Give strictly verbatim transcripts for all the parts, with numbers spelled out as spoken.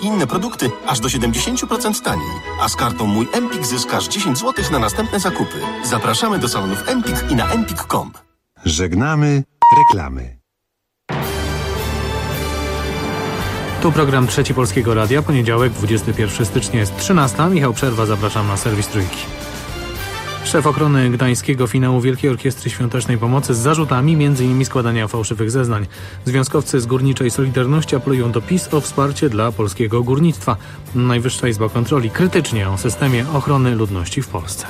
i inne produkty aż do siedemdziesiąt procent taniej. A z kartą Mój Empik zyskasz dziesięć złotych na następne zakupy. Zapraszamy do salonów Empik i na empik kropka com. Żegnamy reklamy. Tu program Trzeci Polskiego Radia, poniedziałek, dwudziestego pierwszego stycznia jest trzynasta. Michał Przerwa, zapraszam na serwis Trójki. Szef ochrony gdańskiego finału Wielkiej Orkiestry Świątecznej Pomocy z zarzutami między innymi składania fałszywych zeznań. Związkowcy z Górniczej Solidarności apelują do PiS o wsparcie dla polskiego górnictwa. Najwyższa Izba Kontroli krytycznie o systemie ochrony ludności w Polsce.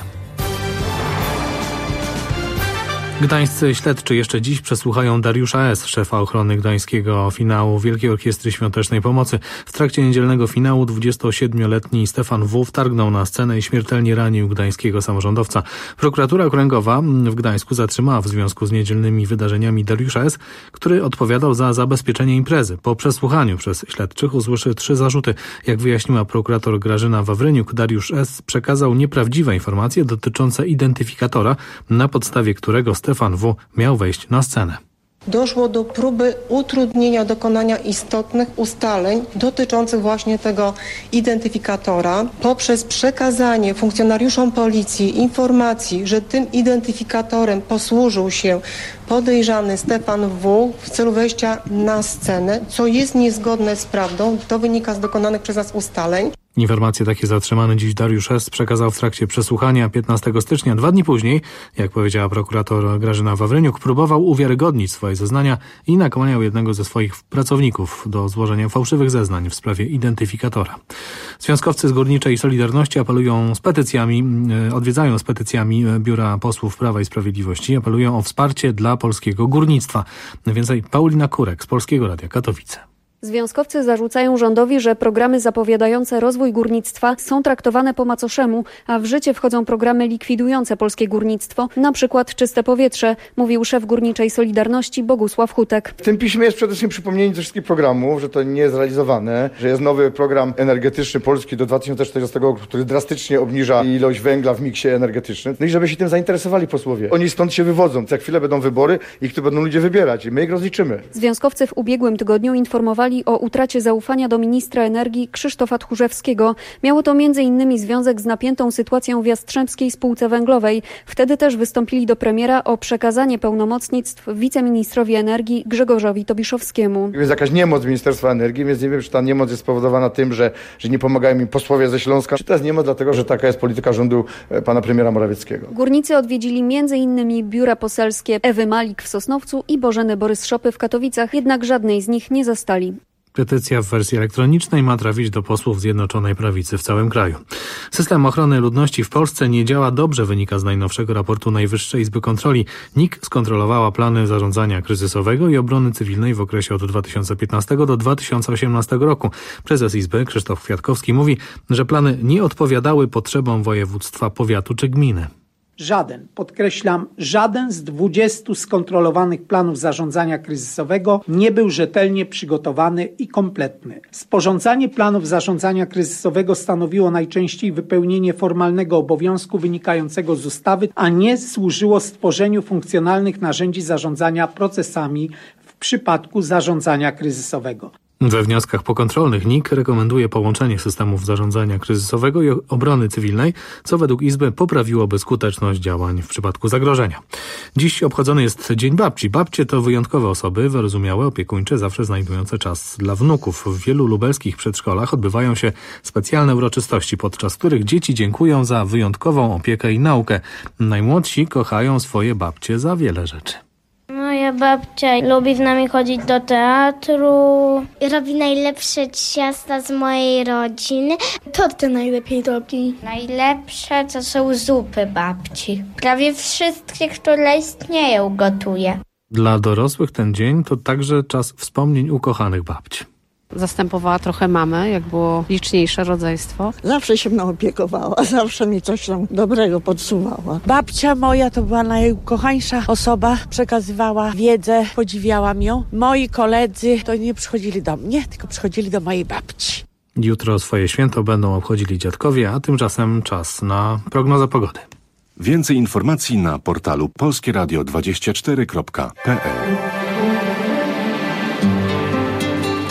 Gdańscy śledczy jeszcze dziś przesłuchają Dariusza S., szefa ochrony gdańskiego finału Wielkiej Orkiestry Świątecznej Pomocy. W trakcie niedzielnego finału dwudziestosiedmioletni Stefan W. wtargnął na scenę i śmiertelnie ranił gdańskiego samorządowca. Prokuratura Okręgowa w Gdańsku zatrzymała w związku z niedzielnymi wydarzeniami Dariusza S., który odpowiadał za zabezpieczenie imprezy. Po przesłuchaniu przez śledczych usłyszy trzy zarzuty. Jak wyjaśniła prokurator Grażyna Wawryniuk, Dariusz S. przekazał nieprawdziwe informacje dotyczące identyfikatora, na podstawie którego Stefan W. miał wejść na scenę. Doszło do próby utrudnienia dokonania istotnych ustaleń dotyczących właśnie tego identyfikatora poprzez przekazanie funkcjonariuszom policji informacji, że tym identyfikatorem posłużył się podejrzany Stefan W. w celu wejścia na scenę, co jest niezgodne z prawdą. To wynika z dokonanych przez nas ustaleń. Informacje takie zatrzymany dziś Dariusz S. przekazał w trakcie przesłuchania piętnastego stycznia. Dwa dni później, jak powiedziała prokurator Grażyna Wawryniuk, próbował uwiarygodnić swoje zeznania i nakłaniał jednego ze swoich pracowników do złożenia fałszywych zeznań w sprawie identyfikatora. Związkowcy z Górniczej Solidarności apelują z petycjami, odwiedzają z petycjami Biura Posłów Prawa i Sprawiedliwości, apelują o wsparcie dla polskiego górnictwa. Więcej Paulina Kurek z Polskiego Radia Katowice. Związkowcy zarzucają rządowi, że programy zapowiadające rozwój górnictwa są traktowane po macoszemu, a w życie wchodzą programy likwidujące polskie górnictwo, na przykład Czyste Powietrze, mówił szef Górniczej Solidarności Bogusław Hutek. W tym piśmie jest przede wszystkim przypomnienie ze wszystkich programów, że to nie jest realizowane, że jest nowy program energetyczny Polski do dwa tysiące czterdziestego roku, który drastycznie obniża ilość węgla w miksie energetycznym. No i żeby się tym zainteresowali posłowie. Oni stąd się wywodzą. Za chwilę będą wybory i tu będą ludzie wybierać i my ich rozliczymy. Związkowcy w ubiegłym tygodniu informowali o utracie zaufania do ministra energii Krzysztofa Tchórzewskiego. Miało to między innymi związek z napiętą sytuacją w Jastrzębskiej Spółce Węglowej. Wtedy też wystąpili do premiera o przekazanie pełnomocnictw wiceministrowi energii Grzegorzowi Tobiszowskiemu. Jest jakaś niemoc Ministerstwa Energii, więc nie wiem, czy ta niemoc jest spowodowana tym, że, że nie pomagają mi posłowie ze Śląska, czy to jest niemoc dlatego, że taka jest polityka rządu pana premiera Morawieckiego. Górnicy odwiedzili między innymi biura poselskie Ewy Malik w Sosnowcu i Bożeny Borys-Szopy w Katowicach, jednak żadnej z nich nie zastali. Petycja w wersji elektronicznej ma trafić do posłów Zjednoczonej Prawicy w całym kraju. System ochrony ludności w Polsce nie działa dobrze, wynika z najnowszego raportu Najwyższej Izby Kontroli. N I K skontrolowała plany zarządzania kryzysowego i obrony cywilnej w okresie od dwa tysiące piętnastego do dwa tysiące osiemnastego roku. Prezes Izby Krzysztof Kwiatkowski mówi, że plany nie odpowiadały potrzebom województwa, powiatu czy gminy. Żaden, podkreślam, żaden z dwudziestu skontrolowanych planów zarządzania kryzysowego nie był rzetelnie przygotowany i kompletny. Sporządzanie planów zarządzania kryzysowego stanowiło najczęściej wypełnienie formalnego obowiązku wynikającego z ustawy, a nie służyło stworzeniu funkcjonalnych narzędzi zarządzania procesami w przypadku zarządzania kryzysowego. We wnioskach pokontrolnych N I K rekomenduje połączenie systemów zarządzania kryzysowego i obrony cywilnej, co według Izby poprawiłoby skuteczność działań w przypadku zagrożenia. Dziś obchodzony jest Dzień Babci. Babcie to wyjątkowe osoby, wyrozumiałe, opiekuńcze, zawsze znajdujące czas dla wnuków. W wielu lubelskich przedszkolach odbywają się specjalne uroczystości, podczas których dzieci dziękują za wyjątkową opiekę i naukę. Najmłodsi kochają swoje babcie za wiele rzeczy. Moja babcia lubi z nami chodzić do teatru. Robi najlepsze ciasta z mojej rodziny. Torty najlepiej robi. Najlepsze to są zupy babci. Prawie wszystkie, które istnieją, gotuje. Dla dorosłych ten dzień to także czas wspomnień ukochanych babci. Zastępowała trochę mamę, jak było liczniejsze rodzeństwo. Zawsze się mną opiekowała, zawsze mi coś tam dobrego podsuwała. Babcia moja to była najukochańsza osoba, przekazywała wiedzę, podziwiałam ją. Moi koledzy to nie przychodzili do mnie, tylko przychodzili do mojej babci. Jutro swoje święto będą obchodzili dziadkowie, a tymczasem czas na prognozę pogody. Więcej informacji na portalu polskie radio dwadzieścia cztery kropka p l.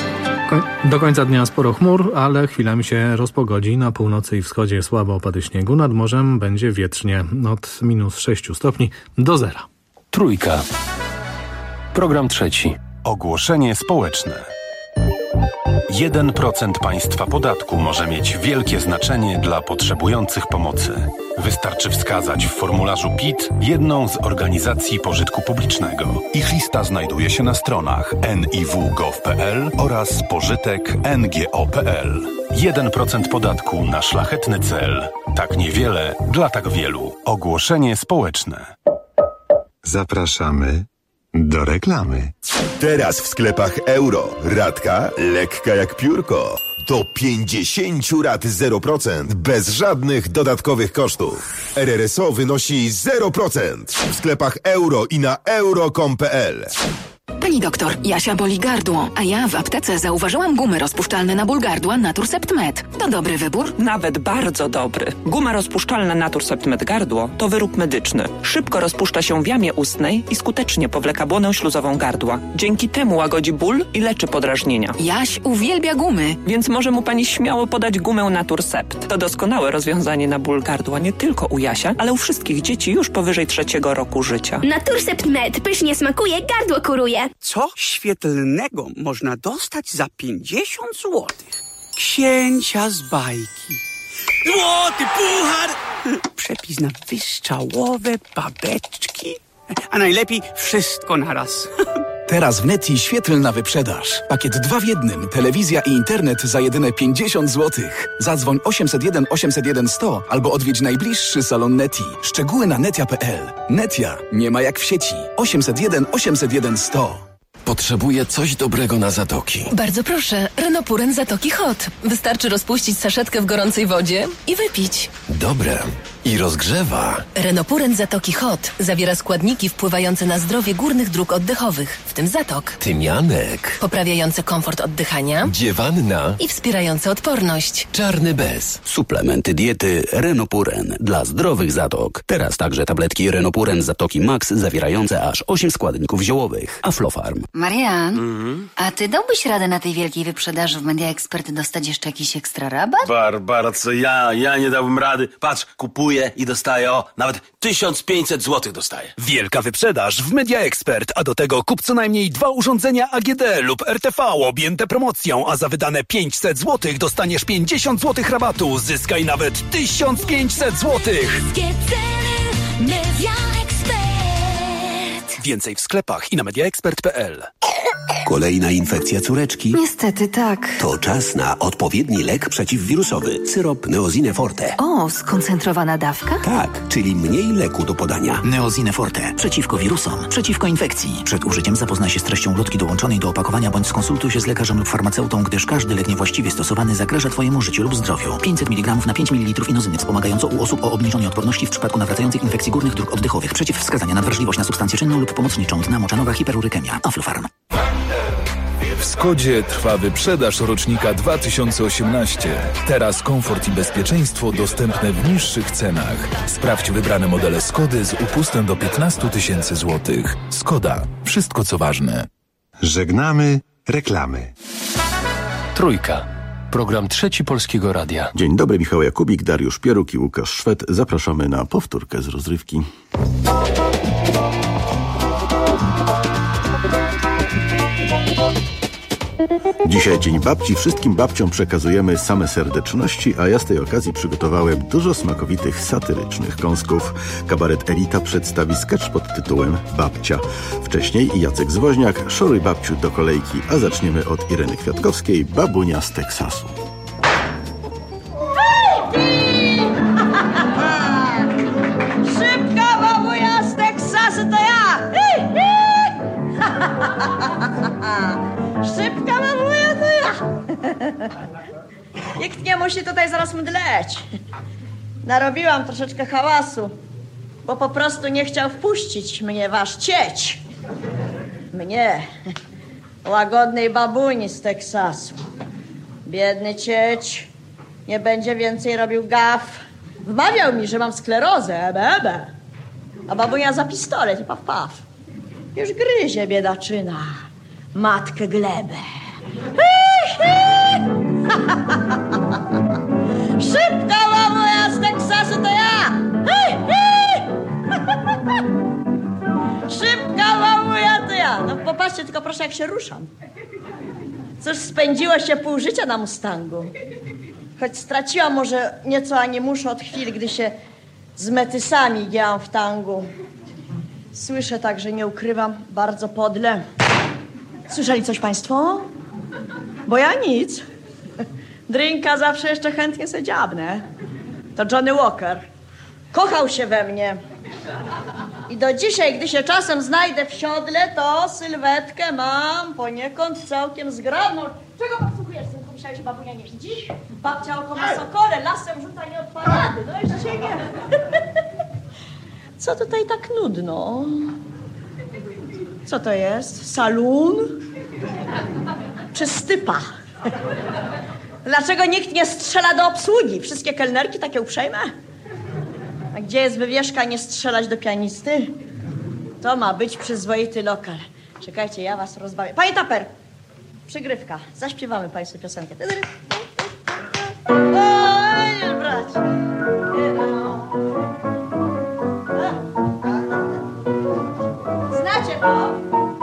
Do końca dnia sporo chmur, ale chwilami się rozpogodzi. Na północy i wschodzie słabe opady śniegu. Nad morzem będzie wietrznie od minus sześciu stopni do zera. Trójka. Program trzeci. Ogłoszenie społeczne. jeden procent państwa podatku może mieć wielkie znaczenie dla potrzebujących pomocy. Wystarczy wskazać w formularzu P I T jedną z organizacji pożytku publicznego. Ich lista znajduje się na stronach en i w kropka gov kropka pe el oraz pożytek kropka en ge o kropka pe el. jeden procent podatku na szlachetny cel. Tak niewiele dla tak wielu. Ogłoszenie społeczne. Zapraszamy do reklamy. Teraz w sklepach Euro. Ratka lekka jak piórko. Do pięćdziesięciu rat zero procent. Bez żadnych dodatkowych kosztów. R R S O wynosi zero procent. W sklepach Euro i na euro kropka com kropka pe el. Pani doktor, Jasia boli gardło, a ja w aptece zauważyłam gumy rozpuszczalne na ból gardła Naturcept Med. To dobry wybór? Nawet bardzo dobry. Guma rozpuszczalna Naturcept Med gardło to wyrób medyczny. Szybko rozpuszcza się w jamie ustnej i skutecznie powleka błonę śluzową gardła. Dzięki temu łagodzi ból i leczy podrażnienia. Jaś uwielbia gumy. Więc może mu pani śmiało podać gumę Naturcept. To doskonałe rozwiązanie na ból gardła nie tylko u Jasia, ale u wszystkich dzieci już powyżej trzeciego roku życia. Naturcept Med pysznie smakuje, gardło kuruje. Co świetlnego można dostać za pięćdziesiąt złotych? Księcia z bajki. Złoty puchar! Przepis na wystrzałowe babeczki. A najlepiej wszystko naraz. Teraz w Neti świetlna wyprzedaż. Pakiet dwa w jednym. Telewizja i internet za jedyne pięćdziesiąt złotych. Zadzwoń osiemset jeden osiemset jeden sto albo odwiedź najbliższy salon Neti. Szczegóły na netia kropka pe el. Netia nie ma jak w sieci. osiemset jeden osiemset jeden sto. Potrzebuję coś dobrego na zatoki. Bardzo proszę, Renopuren Zatoki Hot. Wystarczy rozpuścić saszetkę w gorącej wodzie i wypić. Dobre. I rozgrzewa. Renopuren Zatoki Hot zawiera składniki wpływające na zdrowie górnych dróg oddechowych, w tym zatok. Tymianek. Poprawiające komfort oddychania. Dziewanna. I wspierające odporność. Czarny bez. Suplementy diety Renopuren dla zdrowych zatok. Teraz także tabletki Renopuren Zatoki Max zawierające aż osiem składników ziołowych. Aflofarm. Marian, mm-hmm. a ty dałbyś radę na tej wielkiej wyprzedaży w Media Expert dostać jeszcze jakiś ekstra rabat? Barbara, co ja? Ja nie dałbym rady. Patrz, kupuję i dostaję, o, nawet tysiąc pięćset złotych dostaję. Wielka wyprzedaż w Media Expert, a do tego kup co najmniej dwa urządzenia A G D lub R T V objęte promocją, a za wydane pięćset złotych dostaniesz pięćdziesiąt złotych rabatu. Zyskaj nawet tysiąc pięćset złotych. Media Expert. Więcej w sklepach i na media expert kropka pe el. Kolejna infekcja córeczki? Niestety tak. To czas na odpowiedni lek przeciwwirusowy. Syrop Neosine Forte. O, skoncentrowana dawka? Tak, czyli mniej leku do podania. Neosine Forte. Przeciwko wirusom, przeciwko infekcji. Przed użyciem zapoznaj się z treścią ulotki dołączonej do opakowania bądź skonsultuj się z lekarzem lub farmaceutą, gdyż każdy lek niewłaściwie stosowany zagraża Twojemu życiu lub zdrowiu. pięćset miligramów na pięć mililitrów inozyny wspomagająco u osób o obniżonej odporności w przypadku nawracających infekcji górnych dróg oddechowych. Przeciwwskazania na wrażliwość na substancję czynną lub pomocniczą. Dna moczanowa hiperurykemia. Aflofarm. W Skodzie trwa wyprzedaż rocznika dwa tysiące osiemnaście. Teraz komfort i bezpieczeństwo dostępne w niższych cenach. Sprawdź wybrane modele Skody z upustem do piętnaście tysięcy złotych. Skoda. Wszystko co ważne. Żegnamy reklamy. Trójka. Program Trzeci Polskiego Radia. Dzień dobry, Michał Jakubik, Dariusz Pieruk i Łukasz Szwed. Zapraszamy na powtórkę z rozrywki. Dzisiaj Dzień Babci. Wszystkim babciom przekazujemy same serdeczności, a ja z tej okazji przygotowałem dużo smakowitych, satyrycznych kąsków. Kabaret Elita przedstawi sketch pod tytułem Babcia. Wcześniej Jacek Zwoźniak, Szoruj babciu do kolejki, a zaczniemy od Ireny Kwiatkowskiej, babunia z Teksasu. Szybka babunia z Teksasu to ja! Szybka babunia to ja! Nikt nie musi tutaj zaraz mdleć. Narobiłam troszeczkę hałasu, bo po prostu nie chciał wpuścić mnie wasz cieć. Mnie, łagodnej babuni z Teksasu. Biedny cieć nie będzie więcej robił gaf. Wmawiał mi, że mam sklerozę, ebe, ebe. A babunia za pistolet i paf, paf. Już gryzie biedaczyna matkę glebę. Ech! Szybka mamuja z Teksasu to ja! Hej, hej! Szybka mamuja to ja! No popatrzcie tylko proszę, jak się ruszam. Cóż, spędziło się pół życia na Mustangu. Choć straciłam może nieco animuszu od chwili, gdy się z metysami gięłam w tangu. Słyszę także, nie ukrywam, bardzo podle. Słyszeli coś państwo? Bo ja nic. Drinka zawsze jeszcze chętnie se dziabnę. To Johnny Walker. Kochał się we mnie. I do dzisiaj, gdy się czasem znajdę w siodle, to sylwetkę mam poniekąd całkiem zgrabną. Czego podsłuchujesz, synku? Myślałeś, że babunia nie widzi? Babcia oko ma sokole, lasem rzuca nie od parady. No jeszcze nie. Co tutaj tak nudno? Co to jest? Salon? Czy stypa? Dlaczego nikt nie strzela do obsługi? Wszystkie kelnerki takie uprzejme? A gdzie jest wywieszka nie strzelać do pianisty? To ma być przyzwoity lokal. Czekajcie, ja was rozbawię. Panie Taper, przygrywka. Zaśpiewamy państwu piosenkę. Oj, brać. Znacie to?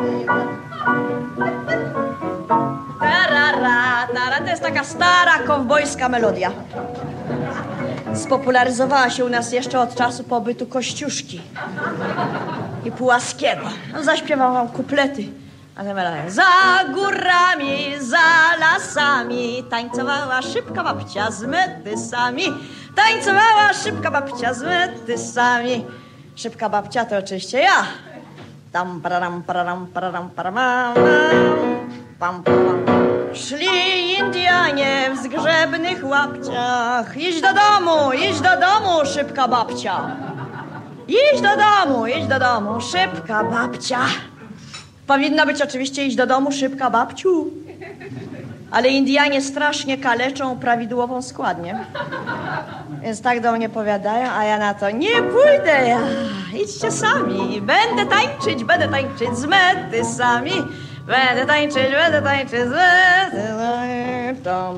Tarara, tara, to jest taka stara kowbojska melodia. Spopularyzowała się u nas jeszcze od czasu pobytu Kościuszki i Pułaskiego. No, zaśpiewam wam kuplety. A te melodia. Za górami, za lasami tańcowała szybka babcia z metysami. Tańcowała szybka babcia z metysami. Szybka babcia to oczywiście ja. Tam pararam, pararam, pararam, paramam, pam, pam. Szli Indianie w zgrzebnych łapciach. Idź do domu, idź do domu, szybka babcia. Idź do domu, idź do domu, szybka babcia. Powinna być oczywiście iść do domu, szybka babciu. Ale Indianie strasznie kaleczą prawidłową składnię. Więc tak do mnie powiadają, a ja na to nie pójdę ja. Idźcie sami. Będę tańczyć, będę tańczyć z metysami. Będę tańczyć, będę tańczyć z metysami.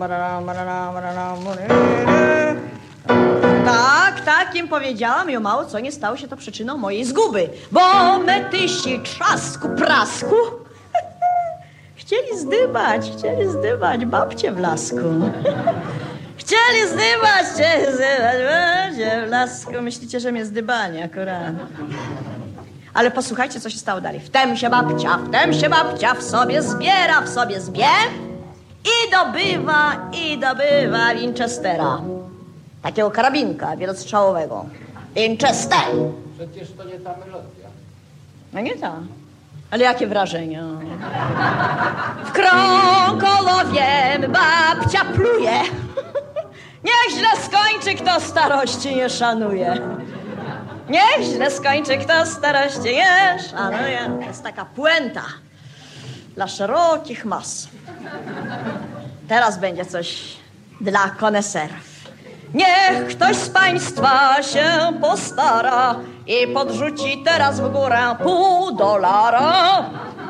Tak, tak im powiedziałam i o mało co nie stało się to przyczyną mojej zguby. Bo metysi trzasku, prasku chcieli zdybać, chcieli zdybać babcię w lasku. Chcieli zdybać, chcieli zdybać babcię w lasku. Myślicie, że mnie zdybali akurat. Ale posłuchajcie, co się stało dalej. Wtem się babcia, wtem się babcia w sobie zbiera, w sobie zbie i dobywa, i dobywa Winchestera. Takiego karabinka wielostrzałowego. Winchester. Przecież to nie ta melodia. No nie ta. Ale jakie wrażenia. W Krąkolowie babcia pluje. Niech źle skończy, kto starości nie szanuje. Niech źle skończy, kto starości nie szanuje. To jest taka puenta dla szerokich mas. Teraz będzie coś dla koneserów. Niech ktoś z państwa się postara i podrzuci teraz w górę pół dolara.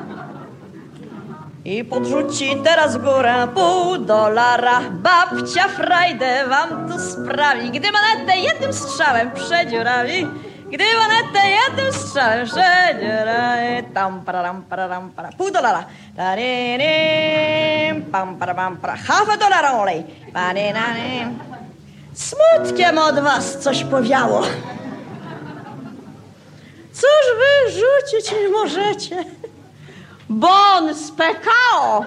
I podrzuci teraz w górę pół dolara. Babcia frajdę wam tu sprawi, gdy monetę jednym strzałem przedziurawi. Gdy monetę jednym strzałem przedziurawi. Tam pararam pararam para. Pół dolara. Taririm, pam param para. Half a dolara olej. Parirarim. Smutkiem od was coś powiało. Cóż wy rzucić nie możecie? Bon z P K O.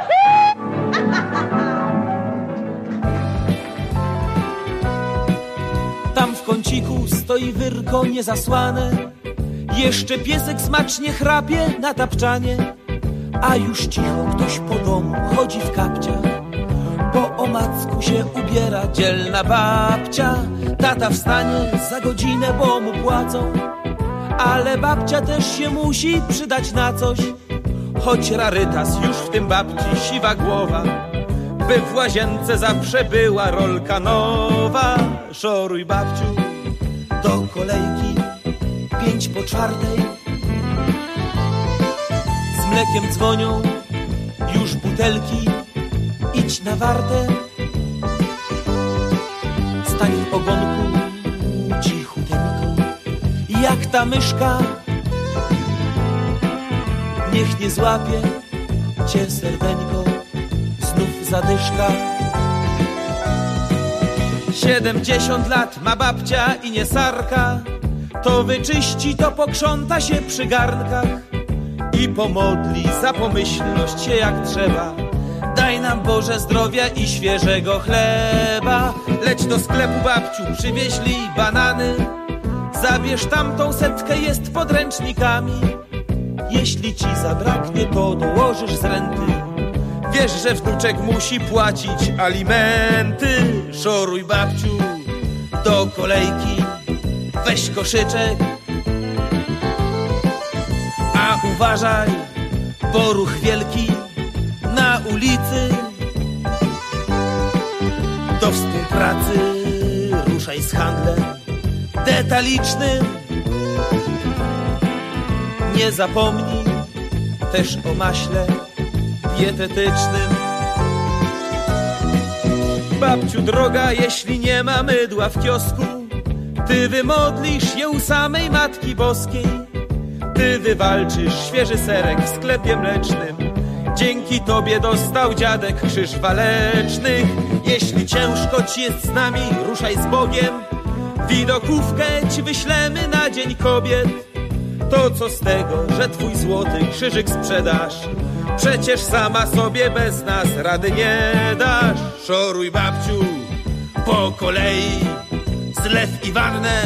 Tam w kąciku stoi wyrko niezasłane. Jeszcze piesek smacznie chrapie na tapczanie. A już cicho ktoś po domu chodzi w kapciach. Po omacku się ubiera dzielna babcia. Tata wstanie za godzinę, bo mu płacą. Ale babcia też się musi przydać na coś. Choć rarytas już w tym babci siwa głowa, by w łazience zawsze była rolka nowa. Szoruj babciu do kolejki, pięć po czwartej. Z mlekiem dzwonią już butelki. idź na wartę, stań w ogonku cichuteńko, jak ta myszka, niech nie złapie cię serdeńko, znów zadyszka. Siedemdziesiąt lat ma babcia i nie sarka, to wyczyści, to pokrząta się przy garnkach i pomodli za pomyślność się jak trzeba. Daj nam Boże zdrowia i świeżego chleba. Leć do sklepu, babciu, przywieźli banany, zabierz tamtą setkę, jest podręcznikami. Jeśli ci zabraknie, to dołożysz z renty. Wiesz, że wnuczek musi płacić alimenty. Szoruj, babciu, do kolejki, weź koszyczek, a uważaj, bo ruch wielki na ulicy. Do współpracy ruszaj z handlem detalicznym. Nie zapomnij też o maśle dietetycznym. Babciu droga, jeśli nie ma mydła w kiosku, ty wymodlisz je u samej Matki Boskiej. Ty wywalczysz świeży serek w sklepie mlecznym. Dzięki tobie dostał dziadek krzyż walecznych. Jeśli ciężko ci jest z nami, ruszaj z Bogiem. Widokówkę ci wyślemy na Dzień Kobiet. To co z tego, że twój złoty krzyżyk sprzedasz? Przecież sama sobie bez nas rady nie dasz. Szoruj, babciu, po kolei, zlew i wannę.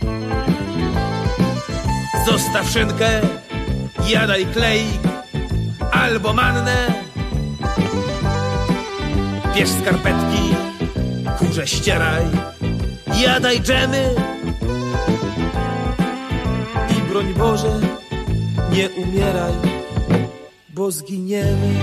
Zostaw szynkę, jadaj klejk albo mannę. Bierz skarpetki, kurze ścieraj, jadaj dżemy. I broń Boże, nie umieraj, bo zginiemy.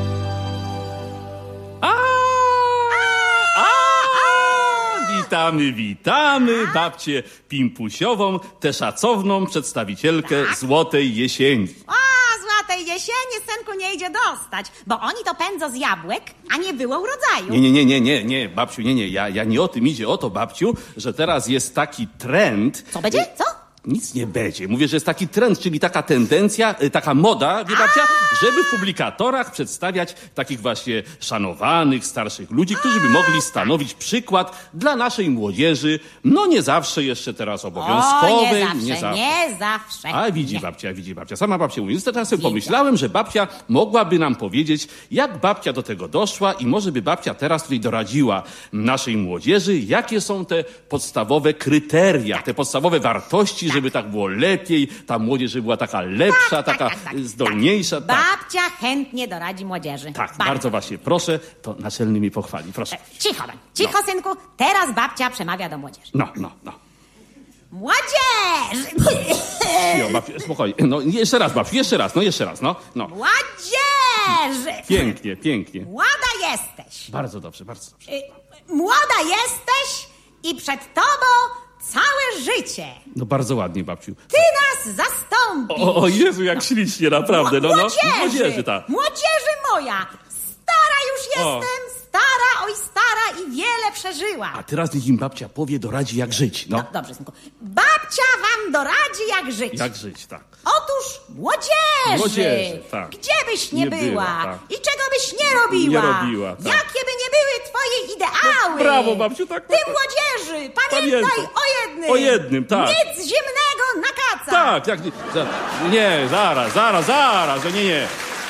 A, a, a, witamy, witamy babcię Pimpusiową, tę szacowną przedstawicielkę Złotej Jesieni. O, Złotej Jesieni, synku, nie idzie dostać, bo oni to pędzą z jabłek, a nie było urodzaju. Nie, nie, nie, nie, nie, nie, babciu, nie, nie, ja, ja nie o tym idzie, o to, babciu, że teraz jest taki trend. Co będzie? Co? Nic nie będzie. Mówię, że jest taki trend, czyli taka tendencja, taka moda, wie babcia, żeby w publikatorach przedstawiać takich właśnie szanowanych, starszych ludzi, którzy by mogli stanowić przykład dla naszej młodzieży. No nie zawsze jeszcze teraz obowiązkowej. O, nie zawsze, nie zawsze. Nie zawsze. A widzi nie. babcia, widzi babcia. Sama babcia mówi. Teraz sobie pomyślałem, że babcia mogłaby nam powiedzieć, jak babcia do tego doszła i może by babcia teraz tutaj doradziła naszej młodzieży, jakie są te podstawowe kryteria, te podstawowe wartości, żeby tak było lepiej, ta młodzież żeby była taka lepsza, tak, tak, taka tak, tak, zdolniejsza. Tak. Tak. Babcia chętnie doradzi młodzieży. Tak, bardzo. bardzo właśnie proszę, to naczelny mi pochwali, proszę. E, cicho, cicho, no. Synku, teraz babcia przemawia do młodzieży. No, no, no. Młodzież! Jo, babciu, spokojnie. No, jeszcze raz, babciu, jeszcze raz, no jeszcze raz, no. no. Młodzież! Pięknie, pięknie. Młoda jesteś. Bardzo dobrze, bardzo dobrze. Y, młoda jesteś i przed tobą całe życie. No bardzo ładnie, babciu. Ty nas zastąpisz. O, o Jezu, jak ślicznie, naprawdę. No, no. Młodzieży, młodzieży, tak. Młodzieży moja, stara już jestem, o. stara, oj stara i wiele przeżyła. A teraz niech im babcia powie, doradzi jak żyć, no. no dobrze, synku. Babcia wam doradzi jak żyć. Jak żyć, tak. Otóż młodzieży. Młodzieży, tak. Gdzie byś nie, nie była, była tak. I czego byś nie robiła. Nie robiła, tak. Jakie by nie były twoje ideały. No, brawo, babciu, tak. Ty młodzieży, pamiętaj Pamiętam. o jednym. O jednym, tak. Nic zimnego na kaca. Tak, jak... Za, nie, zaraz, zaraz, zaraz, nie, nie.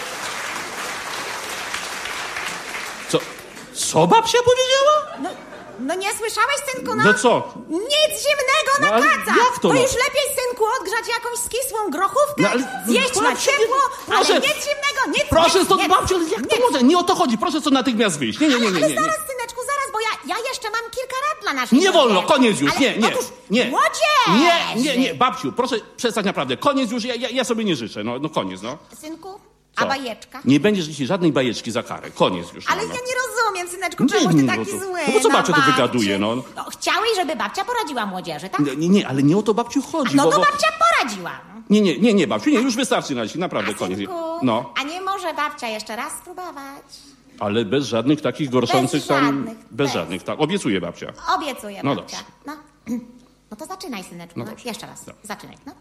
Co? Co babcia powiedziała? No, no nie słyszałeś, synku, no? No co? Nic zimnego na no, kaca. Jak to, to no? już lepiej, synku, odgrzać jakąś skisłą grochówkę, no, ale, zjeść na ciepło, proszę, ale nic zimnego, nic, proszę nic, stąd, nic, babciu, jak nic. to może? Nie o to chodzi, proszę stąd natychmiast wyjść. Nie, nie, nie, nie, nie, nie. Ale zaraz, syneczku, zaraz, bo ja, ja jeszcze mam kilka rad dla naszej Nie wolno, koniec już, ale, nie, nie, otóż, nie. Młodzież! Nie, nie, nie, babciu, proszę przestać naprawdę, koniec już, ja, ja, ja sobie nie życzę, no, no koniec, no. Synku, Co? a bajeczka? Nie będziesz dzisiaj żadnej bajeczki za karę, koniec już. Ale no, no. ja nie rozumiem, syneczku, czemuś ty taki no to, zły no bo co babcia tu babci? wygaduje, no? no? Chciałeś, żeby babcia poradziła młodzieży, tak? Nie, nie, ale nie o to babciu chodzi. No bo, to bo... babcia poradziła. Nie, nie, nie, nie, babciu, nie, już wystarczy na dzisiaj, naprawdę, a koniec. Synku, No. a nie może babcia jeszcze raz spróbować? Ale bez żadnych takich gorszących Bez tam... żadnych, Bez, bez. żadnych, tak. Obiecuję, babcia. Obiecuję, No babcia. No. No to zaczynaj, syneczku. No No, dobrze. jeszcze raz. Zaczynaj, no.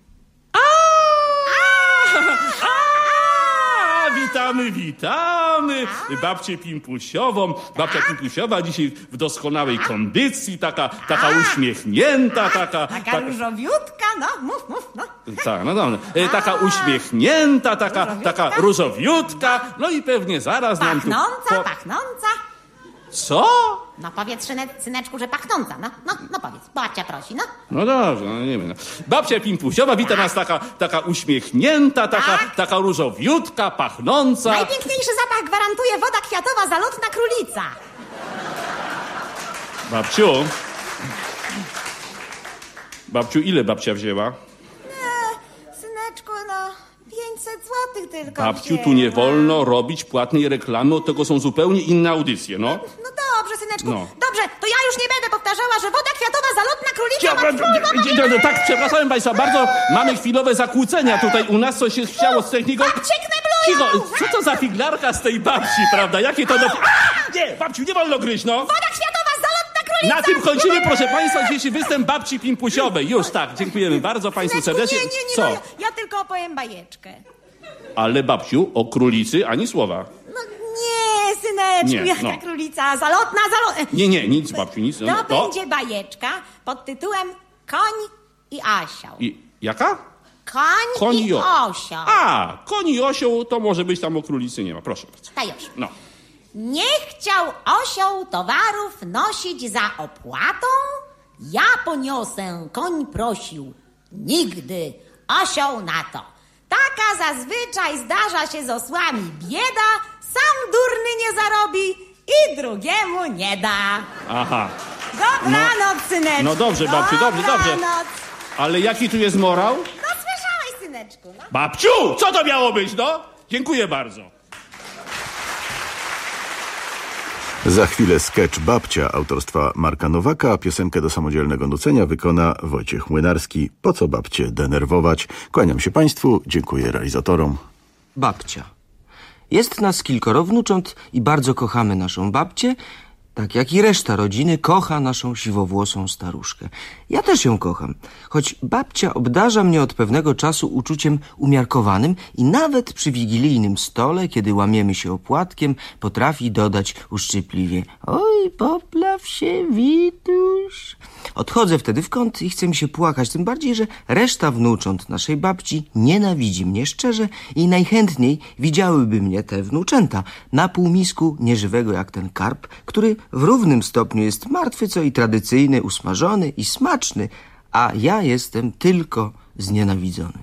A, witamy, witamy babcię Pimpusiową. Babcia Pimpusiowa dzisiaj w doskonałej kondycji, taka, taka uśmiechnięta, taka... Taka taka różowiutka, no, mów, mów, no. tak, no dobra. E, Taka uśmiechnięta, taka, taka różowiutka. No i pewnie zaraz nam tu... Pachnąca, po- pachnąca. Co? No powiedz, syne- syneczku, że pachnąca, no. No, no powiedz, babcia prosi, no. No dobrze, no nie wiem. Babcia Pimpusiowa wita nas taka, taka uśmiechnięta, taka, taka różowiutka, pachnąca. Najpiękniejszy zapach gwarantuje woda kwiatowa, zalotna królica. Babciu. Babciu, ile babcia wzięła? Syneczku, no, pięćset złotych tylko Babciu, tu nie wzięła. wolno robić płatnej reklamy, od tego są zupełnie inne audycje, no. No dobrze, syneczku, No. dobrze, to ja już nie będę powtarzała, że woda kwiatowa, zalotna królica Ja, ma ba- twój ba- ba- tak, przepraszam państwa, bardzo mamy chwilowe zakłócenia tutaj u nas, coś się chciało z techniką. Cicho, co to za figlarka z tej babci, prawda? Jakie to do... A! Nie, babciu, nie wolno gryźć, no. Woda kwiatowa, zalotna królica! Na tym kończymy, proszę państwa, dzisiejszy występ babci Pimpusiowej. Już tak, dziękujemy bardzo państwu Syneczku, serdecznie. nie, nie, nie, Co? no, ja, ja tylko opowiem bajeczkę. Ale babciu, o królicy ani słowa. No nie, syneczku, Nie, jaka no. królica, zalotna, zalotna. Nie, nie, nic babciu, nic. To No, to. będzie bajeczka pod tytułem Koń i osioł. I jaka? Koń, Koń i i o- osioł. A, koń i osioł to może być tam o królicy nie ma. Proszę bardzo. To już. No. Nie chciał osioł towarów nosić za opłatą? Ja poniosę, koń prosił. Nigdy osioł na to. Taka zazwyczaj zdarza się z osłami bieda, sam durny nie zarobi i drugiemu nie da. Aha. Dobranoc, syneczku. No dobrze, babciu, dobrze, dobrze. Dobranoc. Ale jaki tu jest morał? No słyszałeś, syneczku, no. Babciu, co to miało być, no? Dziękuję bardzo. Za chwilę sketch Babcia autorstwa Marka Nowaka, a piosenkę do samodzielnego nucenia wykona Wojciech Młynarski. Po co babcię denerwować? Kłaniam się państwu, dziękuję realizatorom. Babcia. Jest nas kilkoro wnucząt i bardzo kochamy naszą babcię, tak jak i reszta rodziny kocha naszą siwowłosą staruszkę. Ja też ją kocham, choć babcia obdarza mnie od pewnego czasu uczuciem umiarkowanym i nawet przy wigilijnym stole, kiedy łamiemy się opłatkiem, potrafi dodać uszczypliwie: oj, poplaw się, Wituś. Odchodzę wtedy w kąt i chce mi się płakać, tym bardziej, że reszta wnucząt naszej babci nienawidzi mnie szczerze i najchętniej widziałyby mnie te wnuczęta na półmisku nieżywego jak ten karp, który w równym stopniu jest martwy, co i tradycyjny, usmażony i smaczny, a ja jestem tylko znienawidzony.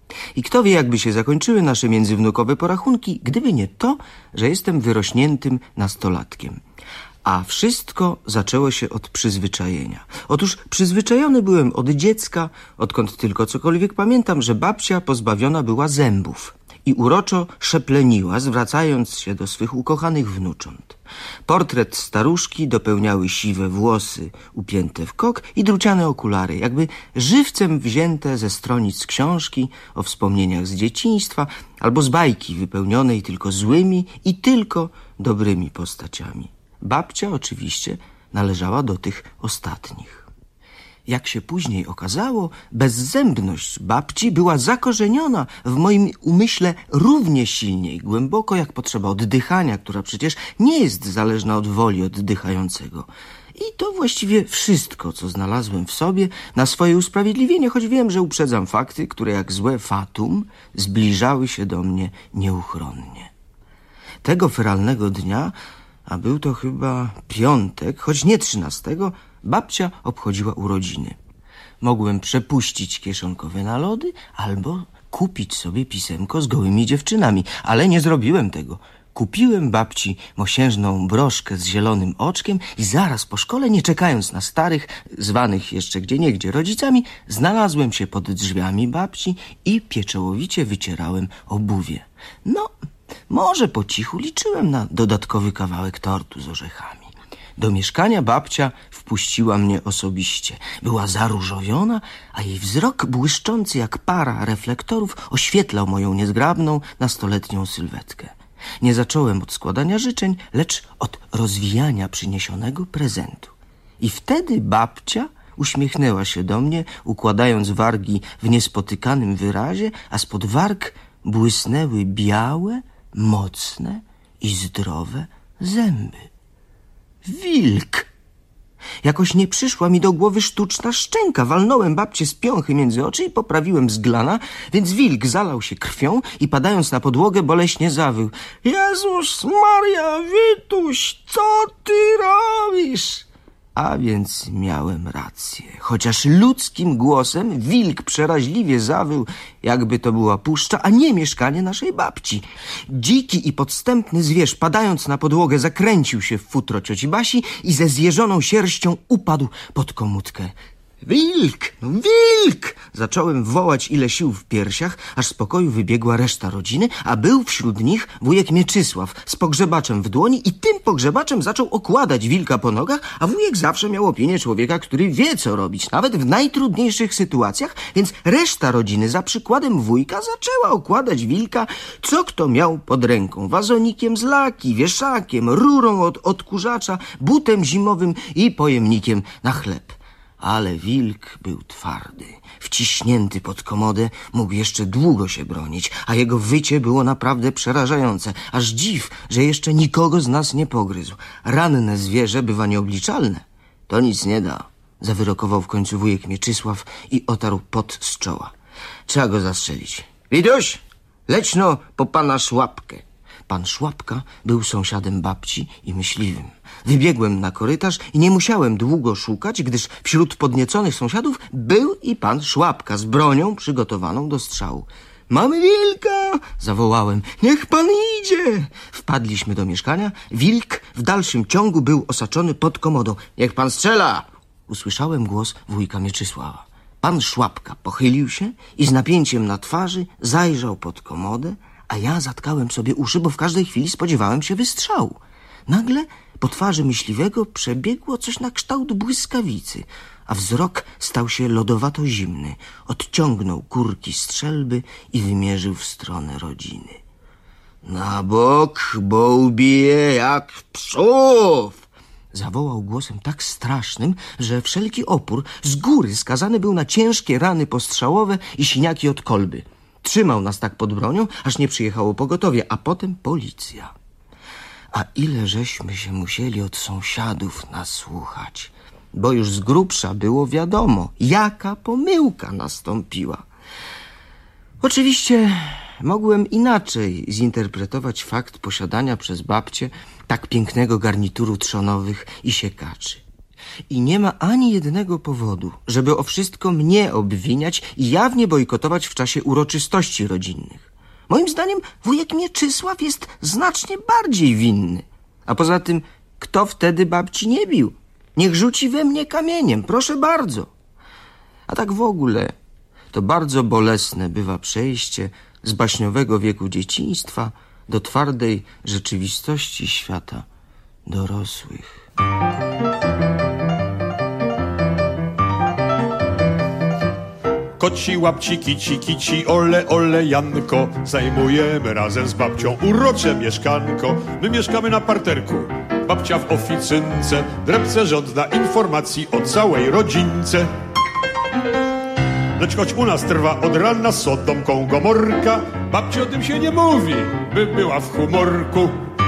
I kto wie, jakby się zakończyły nasze międzywnukowe porachunki, gdyby nie to, że jestem wyrośniętym nastolatkiem. A wszystko zaczęło się od przyzwyczajenia. Otóż przyzwyczajony byłem od dziecka, odkąd tylko cokolwiek pamiętam, że babcia pozbawiona była zębów i uroczo szepleniła, zwracając się do swych ukochanych wnucząt. Portret staruszki dopełniały siwe włosy upięte w kok i druciane okulary, jakby żywcem wzięte ze stronic książki o wspomnieniach z dzieciństwa albo z bajki wypełnionej tylko złymi i tylko dobrymi postaciami. Babcia oczywiście należała do tych ostatnich. Jak się później okazało, bezzębność babci była zakorzeniona w moim umyśle równie silnie i głęboko jak potrzeba oddychania, która przecież nie jest zależna od woli oddychającego. I to właściwie wszystko, co znalazłem w sobie na swoje usprawiedliwienie, choć wiem, że uprzedzam fakty, które jak złe fatum zbliżały się do mnie nieuchronnie. Tego feralnego dnia, a był to chyba piątek, choć nie trzynastego, babcia obchodziła urodziny. Mogłem przepuścić kieszonkowe na lody albo kupić sobie pisemko z gołymi dziewczynami, ale nie zrobiłem tego. Kupiłem babci mosiężną broszkę z zielonym oczkiem i zaraz po szkole, nie czekając na starych, zwanych jeszcze gdzieniegdzie rodzicami, znalazłem się pod drzwiami babci i pieczołowicie wycierałem obuwie. No, może po cichu liczyłem na dodatkowy kawałek tortu z orzechami. Do mieszkania babcia wpuściła mnie osobiście. Była zaróżowiona, a jej wzrok błyszczący jak para reflektorów oświetlał moją niezgrabną, nastoletnią sylwetkę. Nie zacząłem od składania życzeń, lecz od rozwijania przyniesionego prezentu. I wtedy babcia uśmiechnęła się do mnie, układając wargi w niespotykanym wyrazie, a spod warg błysnęły białe, mocne i zdrowe zęby. Wilk! Jakoś nie przyszła mi do głowy sztuczna szczęka. Walnąłem babcię z piąchy między oczy i poprawiłem zglana, więc wilk zalał się krwią i padając na podłogę boleśnie zawył. Jezus Maria, Wituś, co ty robisz? A więc miałem rację. Chociaż ludzkim głosem wilk przeraźliwie zawył, jakby to była puszcza, a nie mieszkanie naszej babci. Dziki i podstępny zwierz, padając na podłogę, zakręcił się w futro cioci Basi i ze zjeżoną sierścią upadł pod komódkę. Wilk! No wilk! Zacząłem wołać ile sił w piersiach, aż z pokoju wybiegła reszta rodziny, a był wśród nich wujek Mieczysław z pogrzebaczem w dłoni i tym pogrzebaczem zaczął okładać wilka po nogach, a wujek zawsze miał opinię człowieka, który wie co robić, nawet w najtrudniejszych sytuacjach, więc reszta rodziny za przykładem wujka zaczęła okładać wilka, co kto miał pod ręką, wazonikiem z laki, wieszakiem, rurą od odkurzacza, butem zimowym i pojemnikiem na chleb. Ale wilk był twardy. Wciśnięty pod komodę mógł jeszcze długo się bronić, a jego wycie było naprawdę przerażające. Aż dziw, że jeszcze nikogo z nas nie pogryzł. Ranne zwierzę bywa nieobliczalne. To nic nie da, zawyrokował w końcu wujek Mieczysław i otarł pot z czoła. Trzeba go zastrzelić. Widuś, leć no po pana Szłapkę. Pan Szłapka był sąsiadem babci i myśliwym. Wybiegłem na korytarz i nie musiałem długo szukać, gdyż wśród podnieconych sąsiadów był i pan Szłapka z bronią przygotowaną do strzału. Mamy wilka! Zawołałem. Niech pan idzie! Wpadliśmy do mieszkania. Wilk w dalszym ciągu był osaczony pod komodą. Niech pan strzela! Usłyszałem głos wujka Mieczysława. Pan Szłapka pochylił się i z napięciem na twarzy zajrzał pod komodę, a ja zatkałem sobie uszy, bo w każdej chwili spodziewałem się wystrzału. Nagle po twarzy myśliwego przebiegło coś na kształt błyskawicy, a wzrok stał się lodowato zimny. Odciągnął kurki strzelby i wymierzył w stronę rodziny. Na bok, bo ubiję jak psów! Zawołał głosem tak strasznym, że wszelki opór z góry skazany był na ciężkie rany postrzałowe i siniaki od kolby. Trzymał nas tak pod bronią, aż nie przyjechało pogotowie, a potem policja. A ile żeśmy się musieli od sąsiadów nasłuchać, bo już z grubsza było wiadomo, jaka pomyłka nastąpiła. Oczywiście mogłem inaczej zinterpretować fakt posiadania przez babcię tak pięknego garnituru trzonowych i siekaczy. I nie ma ani jednego powodu, żeby o wszystko mnie obwiniać i jawnie bojkotować w czasie uroczystości rodzinnych. Moim zdaniem wujek Mieczysław jest znacznie bardziej winny. A poza tym, kto wtedy babci nie bił? Niech rzuci we mnie kamieniem, proszę bardzo. A tak w ogóle, to bardzo bolesne bywa przejście z baśniowego wieku dzieciństwa do twardej rzeczywistości świata dorosłych. Koci, łapci, kici, kici, ole, ole, Janko. Zajmujemy razem z babcią urocze mieszkanko. My mieszkamy na parterku, babcia w oficynce. Drepce żąda informacji o całej rodzince. Lecz choć u nas trwa od rana Sodomką Gomorka, babci o tym się nie mówi, by była w humorku.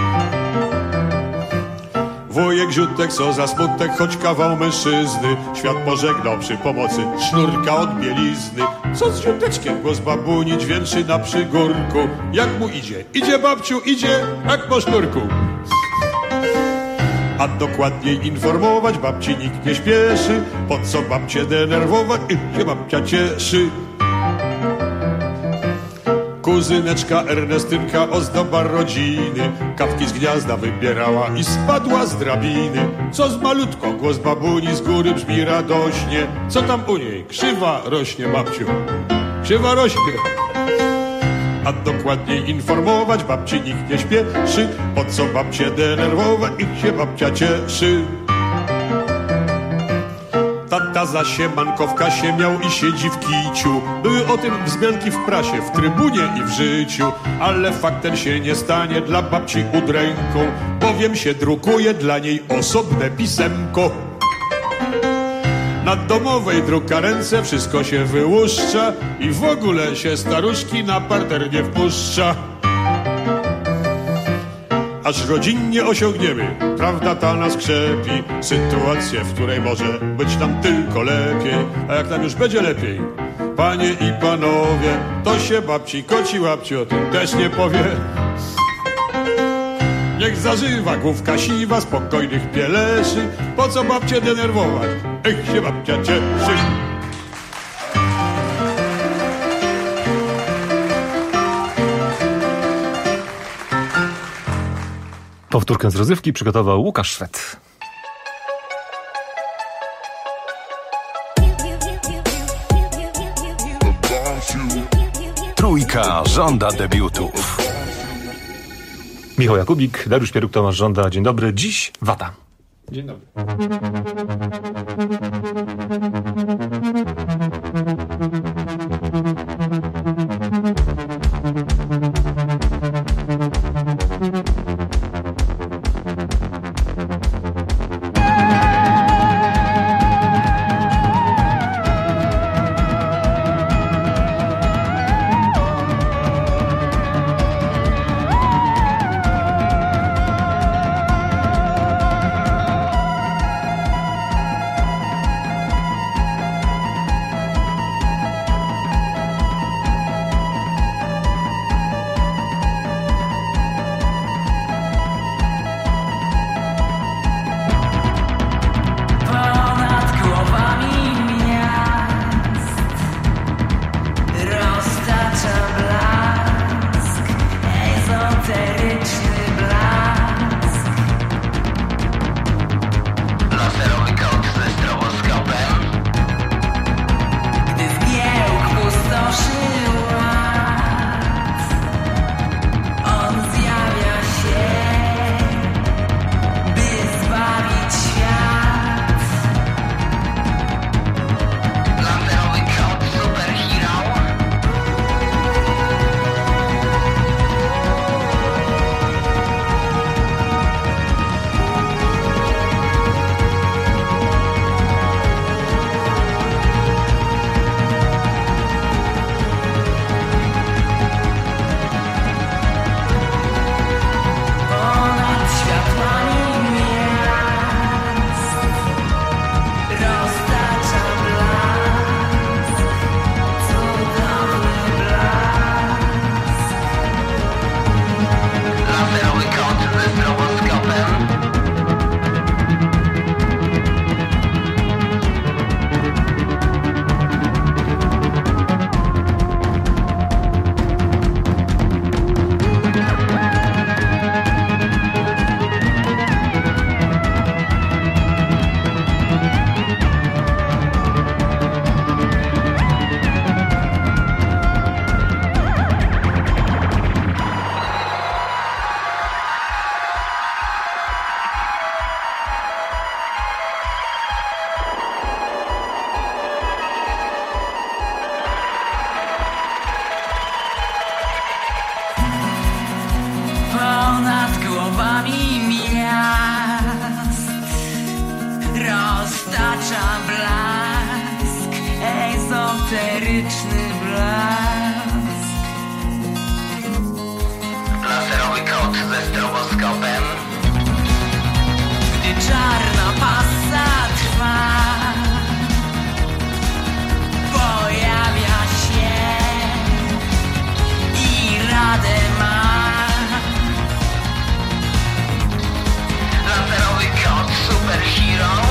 Wujek Ziutek, co za smutek, choć kawał mężczyzny, świat pożegnał przy pomocy sznurka od bielizny. Co z Ziuteczkiem, głos babuni dźwięczy na przygórku. Jak mu idzie? Idzie, babciu, idzie, jak po sznurku. A dokładniej informować babci nikt nie śpieszy. Po co babcię denerwować, i się babcia cieszy. Kuzyneczka Ernestynka, ozdoba rodziny, kawki z gniazda wybierała i spadła z drabiny. Co z malutko, głos babuni z góry brzmi radośnie. Co tam u niej? Krzywa rośnie, babciu, krzywa rośnie. A dokładniej informować babci nikt nie śpieszy. Po co babcię denerwować, ich się babcia cieszy. Tata Zgadza się, Manko w kasie miał i siedzi w kiciu. Były o tym wzmianki w prasie, w trybunie i w życiu. Ale fakt ten się nie stanie dla babci udręką, bowiem się drukuje dla niej osobne pisemko. Na domowej drukarence wszystko się wyłuszcza i w ogóle się staruszki na parter nie wpuszcza. Aż rodzinnie osiągniemy, prawda ta nas krzepi, sytuację, w której może być nam tylko lepiej. A jak nam już będzie lepiej, panie i panowie, to się babci koci łapci o tym też nie powie. Niech zażywa główka siwa spokojnych pieleszy, po co babcię denerwować, ech się babcia cieszy. Powtórkę z rozrywki przygotował Łukasz Szwed. Trójka żąda debiutów. Michał Jakubik, Dariusz Pieruk, Tomasz Żąda. Dzień dobry. Dziś Wata. Dzień dobry. eteryczny blask. Laserowy kot ze stroboskopem. Gdy czarna pasa trwa, pojawia się i radę ma. Laserowy kot superhero.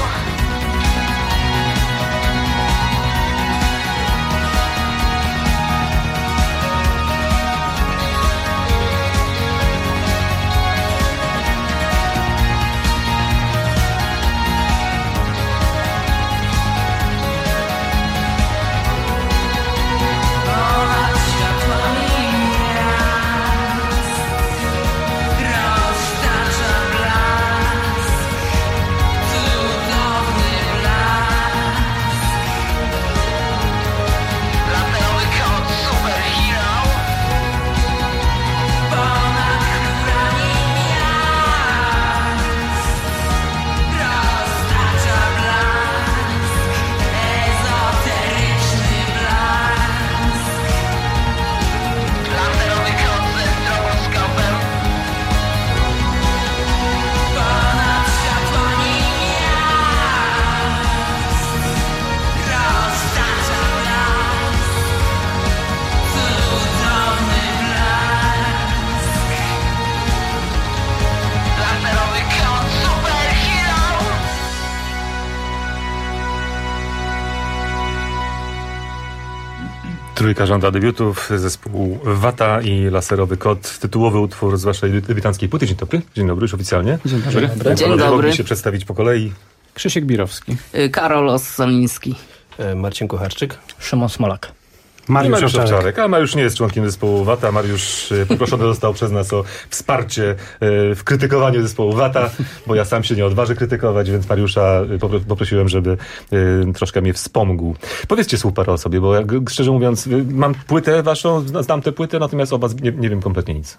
Trójka żąda debiutów, zespół Wata i Laserowy Kot. Tytułowy utwór z waszej debiutanckiej płyty. Dzień dobry. Dzień dobry, już oficjalnie. Dzień dobry. Dzień Dzień dobry. Mogli się przedstawić po kolei. Krzysiek Birowski. Karol Ossoliński. Marcin Kucharczyk. Szymon Smolak. Mariusz, Mariusz Owczarek. A Mariusz nie jest członkiem zespołu Wata. Mariusz poproszony został przez nas o wsparcie w krytykowaniu zespołu Wata, bo ja sam się nie odważę krytykować, więc Mariusza poprosiłem, żeby troszkę mnie wspomógł. Powiedzcie słów parę o sobie, bo ja, szczerze mówiąc, mam płytę waszą, znam tę płytę, natomiast o was nie, nie wiem kompletnie nic.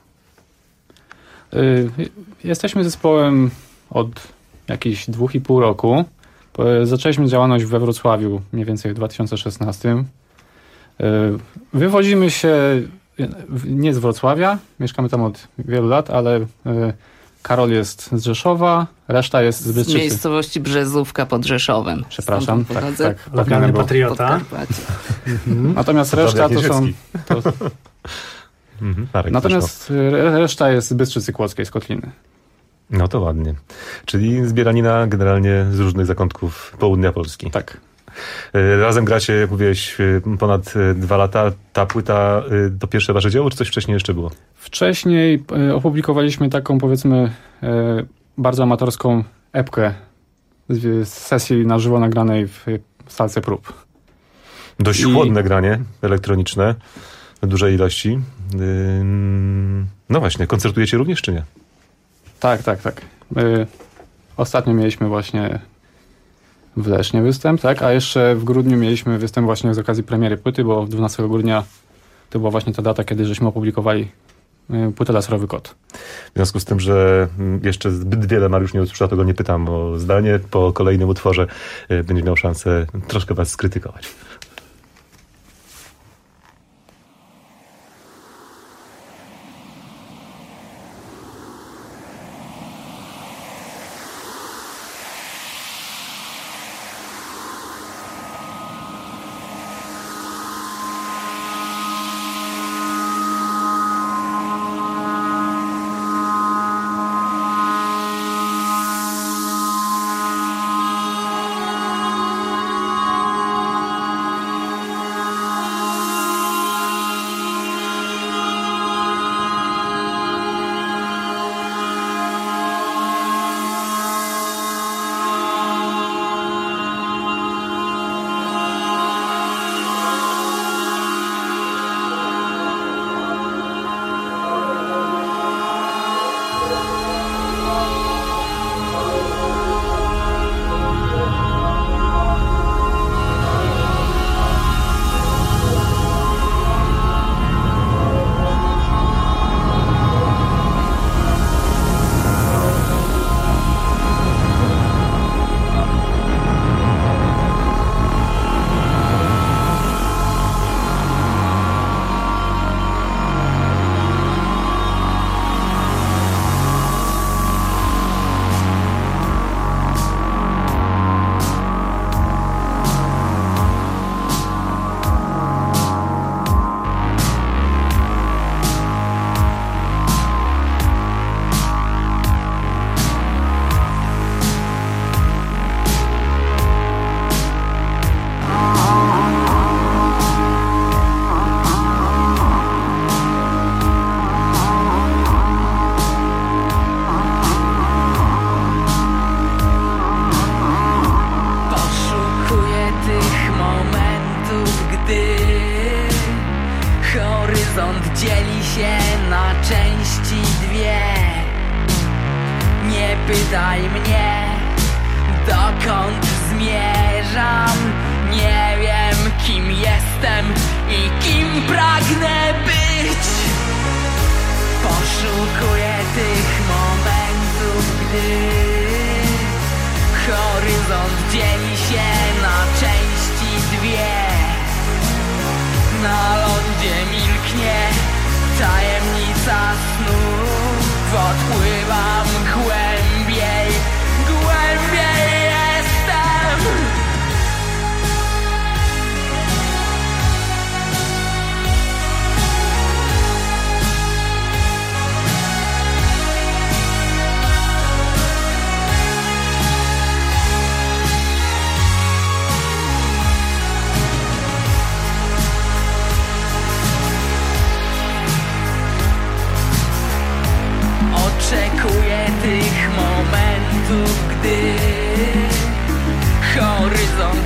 Jesteśmy zespołem od jakichś dwóch i pół roku. Zaczęliśmy działalność we Wrocławiu mniej więcej w dwa tysiące szesnastym. Wywodzimy się nie z Wrocławia, mieszkamy tam od wielu lat, ale Karol jest z Rzeszowa, reszta jest z Bystrzycy. Z miejscowości Brzezówka pod Rzeszowem. Przepraszam, tak, tak. Lokalny patriota. Natomiast reszta to są... To... mhm, Marek, Natomiast reszta jest z Bystrzycy Kłodzkiej, z Kotliny. No to ładnie. Czyli zbieranina generalnie z różnych zakątków południa Polski. Tak. Razem gracie, jak mówiłeś, ponad dwa lata. Ta płyta to pierwsze wasze dzieło, czy coś wcześniej jeszcze było? Wcześniej opublikowaliśmy taką, powiedzmy, bardzo amatorską epkę z sesji na żywo nagranej w salce prób. Dość I... chłodne granie elektroniczne, w dużej ilości. No właśnie, koncertujecie również, czy nie? Tak, tak, tak. Ostatnio mieliśmy właśnie w Lesznie występ, tak? A jeszcze w grudniu mieliśmy występ właśnie z okazji premiery płyty, bo dwunastego grudnia to była właśnie ta data, kiedy żeśmy opublikowali płytę Laserowy Kot. W związku z tym, że jeszcze zbyt wiele Mariusz nie usłyszał, tego nie pytam o zdanie. Po kolejnym utworze będzie miał szansę troszkę was skrytykować.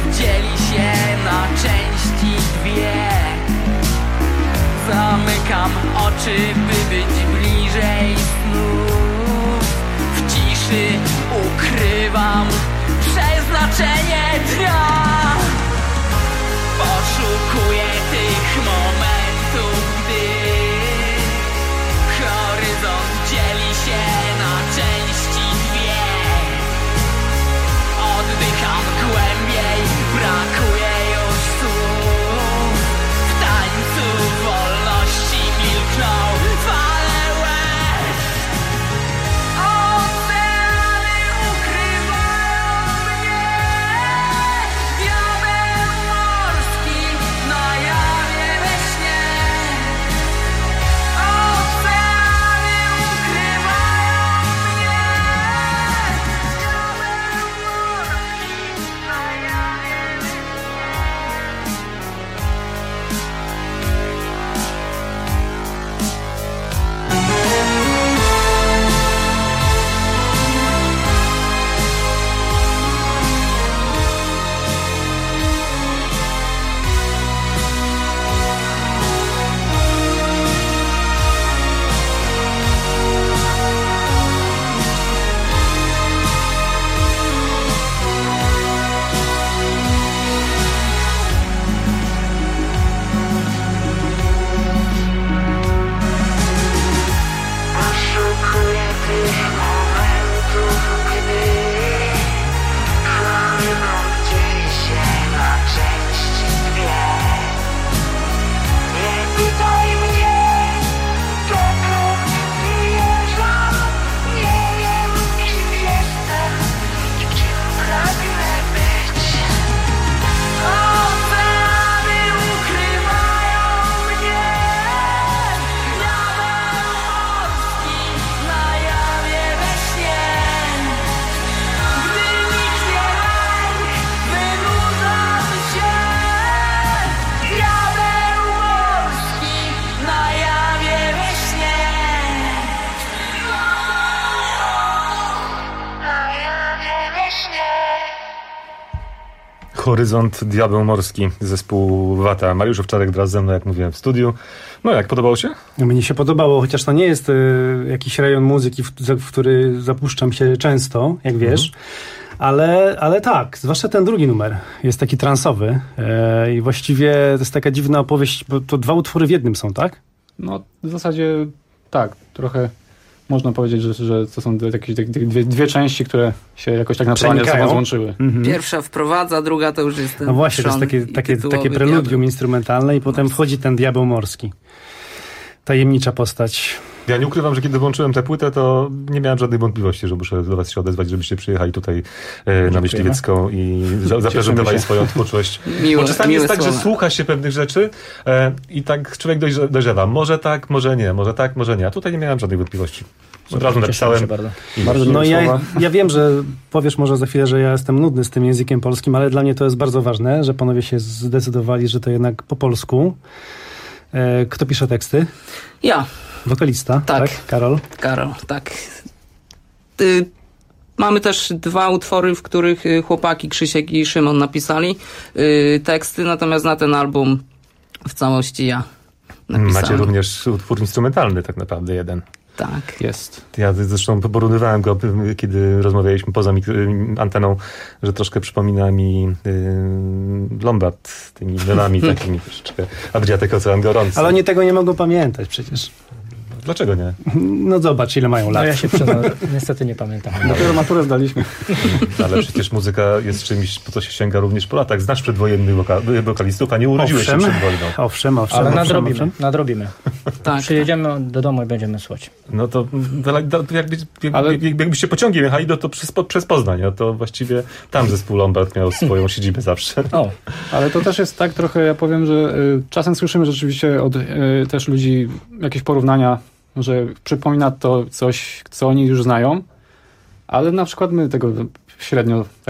dzieli się na części dwie. Zamykam oczy, by być bliżej snów. W ciszy ukrywam przeznaczenie dnia. Poszukuję tych momentów, gdy horyzont dzieli się na części dwie. Oddycham głębiej, brakuje już słów. W tańcu wolności milkną fale łez. Oceany ukrywają mnie. Diabeł morski na jawie we śnie. Oceany ukrywają mnie. Diabeł morski na jawie we śnie. Poszukuję tych momentów, gdy horyzont dzieli się na części dwie. Nie pytaj mnie, dokąd zmierzam. Nie wiem, kim jestem i kim pragnę być. Oceany ukrywają mnie. Na jawie we śnie. Gdy niknie lęk, wynurzam się. Diabeł morski na jawie we śnie. Na jawie we śnie. Horyzont, Diabeł Morski, zespół Wata. Mariusz Owczarek wraz ze mną, jak mówiłem, w studiu. No jak, podobało się? Mnie się podobało, chociaż to nie jest y, jakiś rejon muzyki, w, w który zapuszczam się często, jak wiesz. Mhm. Ale, ale tak, zwłaszcza ten drugi numer jest taki transowy y, i właściwie to jest taka dziwna opowieść, bo to dwa utwory w jednym są, tak? No w zasadzie tak, trochę można powiedzieć, że, że to są jakieś dwie, dwie części, które się jakoś tak naturalnie ze sobą złączyły. Mhm. Pierwsza wprowadza, druga to już jest ten No właśnie, to jest takie, takie, takie preludium diabeł. instrumentalne i potem wchodzi ten Diabeł Morski. Tajemnicza postać. Ja nie ukrywam, że kiedy włączyłem tę płytę, to nie miałem żadnej wątpliwości, że muszę do was się odezwać, żebyście przyjechali tutaj e, na Myśliwiecką i za, zaprezentowali swoją twórczość. Miłe, Bo czasami jest tak, słowa. że słucha się pewnych rzeczy e, i tak człowiek dojrze, dojrzewa. Może tak, może nie, może tak, może nie. A tutaj nie miałem żadnej wątpliwości. Od razu napisałem. Bardzo. Bardzo no ja, ja wiem, że powiesz może za chwilę, że ja jestem nudny z tym językiem polskim, ale dla mnie to jest bardzo ważne, że panowie się zdecydowali, że to jednak po polsku. E, kto pisze teksty? Ja. Wokalista, tak. tak? Karol? Karol, tak. Y, mamy też dwa utwory, w których chłopaki Krzysiek i Szymon napisali y, teksty, natomiast na ten album w całości ja napisałem. Macie również utwór instrumentalny tak naprawdę jeden. Tak. Jest. Ja zresztą porównywałem go, kiedy rozmawialiśmy poza anteną, że troszkę przypomina mi yy, Lombard tymi melami takimi troszeczkę. Adriatyk Ocean Gorący. Ale oni tego nie mogą pamiętać przecież. Dlaczego nie? No zobacz, ile mają lat. No ja się przyznam, niestety nie pamiętam. Dopiero maturę zdaliśmy. Ale przecież muzyka jest czymś, po co się sięga również po latach. Znasz przedwojennych woka- wokalistów, a nie urodziłeś owszem, się przed wojną. Owszem, owszem. Ale owszem, nadrobimy, owszem. nadrobimy. Tak, Przyjedziemy do domu i będziemy słuchać. No to jakby, jakby, jakbyście pociągiem jechali, to, to przez, przez Poznań, a to właściwie tam zespół Lombard miał swoją siedzibę zawsze. O, ale to też jest tak trochę, ja powiem, że y, czasem słyszymy rzeczywiście od y, też ludzi jakieś porównania, że przypomina to coś, co oni już znają, ale na przykład my tego średnio tak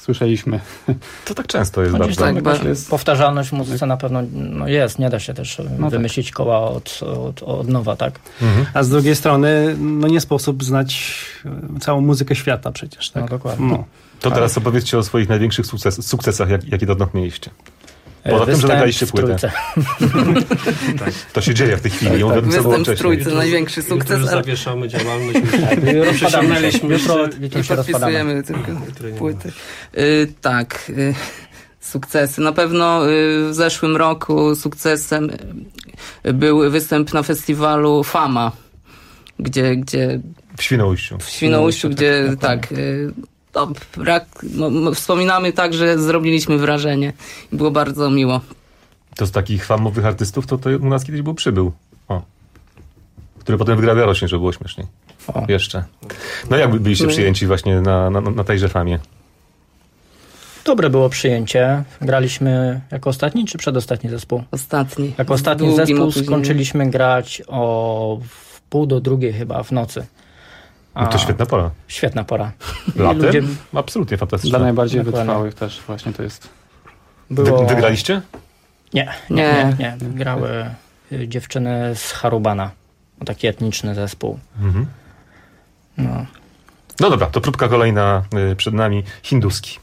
słyszeliśmy. To tak często jest Chociaż bardzo. tak, jest... Powtarzalność w muzyce na pewno no jest, nie da się też No wymyślić tak. koła od, od, od nowa, tak? Mhm. A z drugiej strony, no nie sposób znać całą muzykę świata przecież, tak? No dokładnie. No. To teraz opowiedzcie o swoich największych sukces, sukcesach, jak, jakie dotąd mieliście. Poza tym, że Występ nagraliście w płytę. Trójce. tak, to się dzieje w tej chwili. Tak, Tak, tak, występ w Trójce, największy sukces. Już zawieszamy działalność. Rozpadaliśmy Jutro i podpisujemy tylko płyty. Y, tak, y, sukcesy. Na pewno y, w zeszłym roku sukcesem y, był występ na festiwalu Fama, gdzie... gdzie w Świnoujściu. W Świnoujściu, gdzie tak... y, to, rak, no, wspominamy tak, że zrobiliśmy wrażenie. Było bardzo miło. To z takich famowych artystów, to, to u nas kiedyś był Przybył. O. Który potem wygrał Jarośnie, żeby było śmieszniej. O. Jeszcze. No jak byliście przyjęci właśnie na, na, na tejże Famie? Dobre było przyjęcie. Graliśmy jako ostatni czy przedostatni zespół? Ostatni. Jako ostatni Długim zespół opóźnieniem. skończyliśmy grać o w pół do drugiej chyba w nocy. A, no to świetna pora. Świetna pora. Latem? Ludzie... Absolutnie fantastyczne. Dla najbardziej Dokładnie. wytrwałych też właśnie to jest. Było... Wy, wygraliście? Nie, nie, nie, nie. Grały y, dziewczyny z Harubana. Taki etniczny zespół. Mhm. No. No dobra, to próbka kolejna y, przed nami. Hinduski.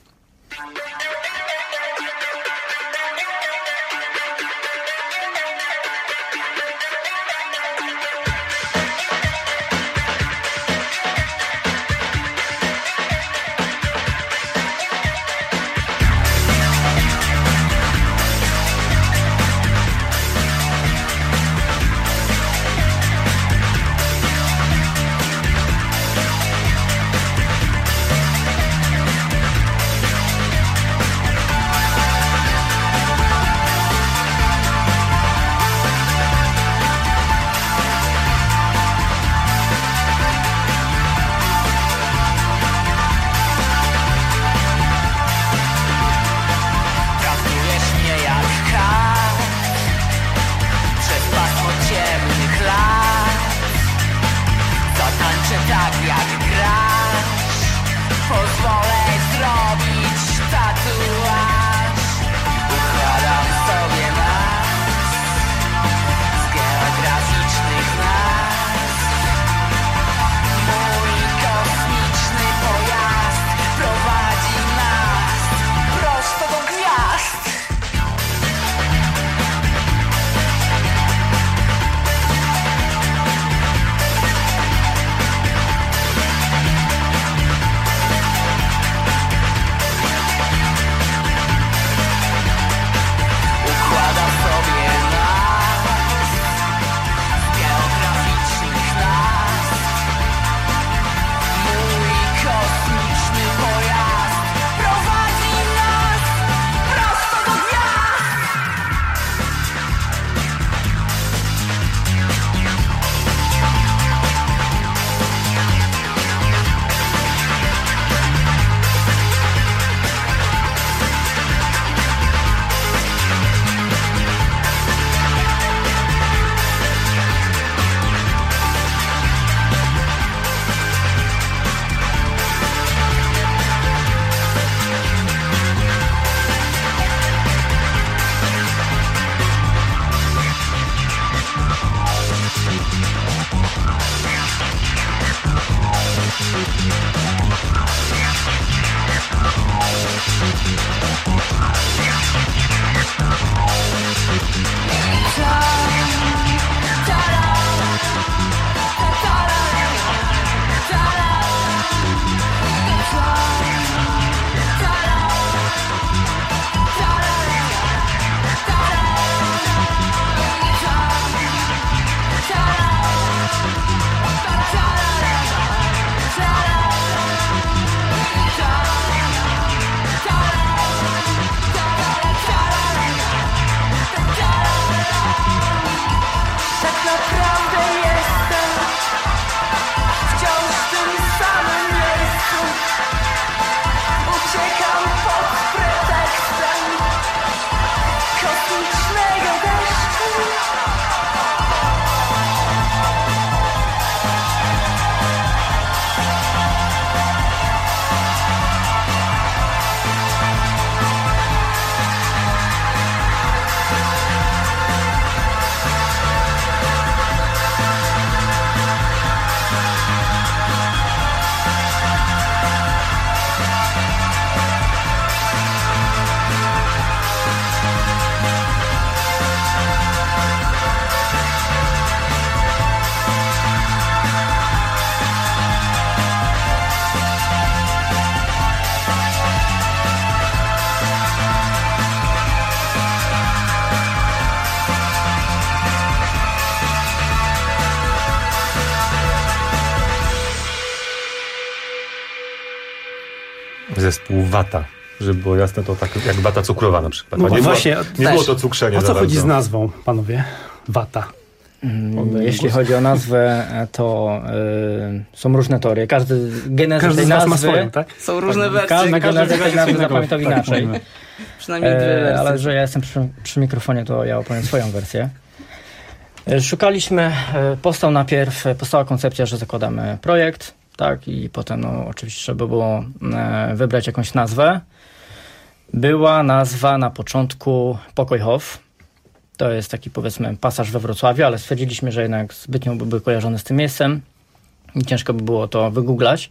zespół Wata. Żeby było jasne, to tak jak wata cukrowa na przykład. No nie właśnie, było, nie było to cukrzenie. O co za chodzi bardzo. z nazwą, panowie? Wata. Mm, Jeśli chodzi o nazwę, to y, są różne teorie. Każdy genezę Każdy tej z was nazwy... ma swoją, tak? Są różne wersje. Każdy każdy genezę tej wersji nazwy innego, zapamiętał tak, inaczej. mówimy. Przynajmniej dwie wersje. E, ale że ja jestem przy, przy mikrofonie, to ja opowiem swoją wersję. E, Szukaliśmy, e, powstał najpierw, powstała koncepcja, że zakładamy projekt, tak, i potem no, oczywiście trzeba było e, wybrać jakąś nazwę. Była nazwa na początku Pokojhof. To jest taki, powiedzmy, pasaż we Wrocławiu, ale stwierdziliśmy, że jednak zbytnio byłby kojarzony z tym miejscem i ciężko by było to wygooglać.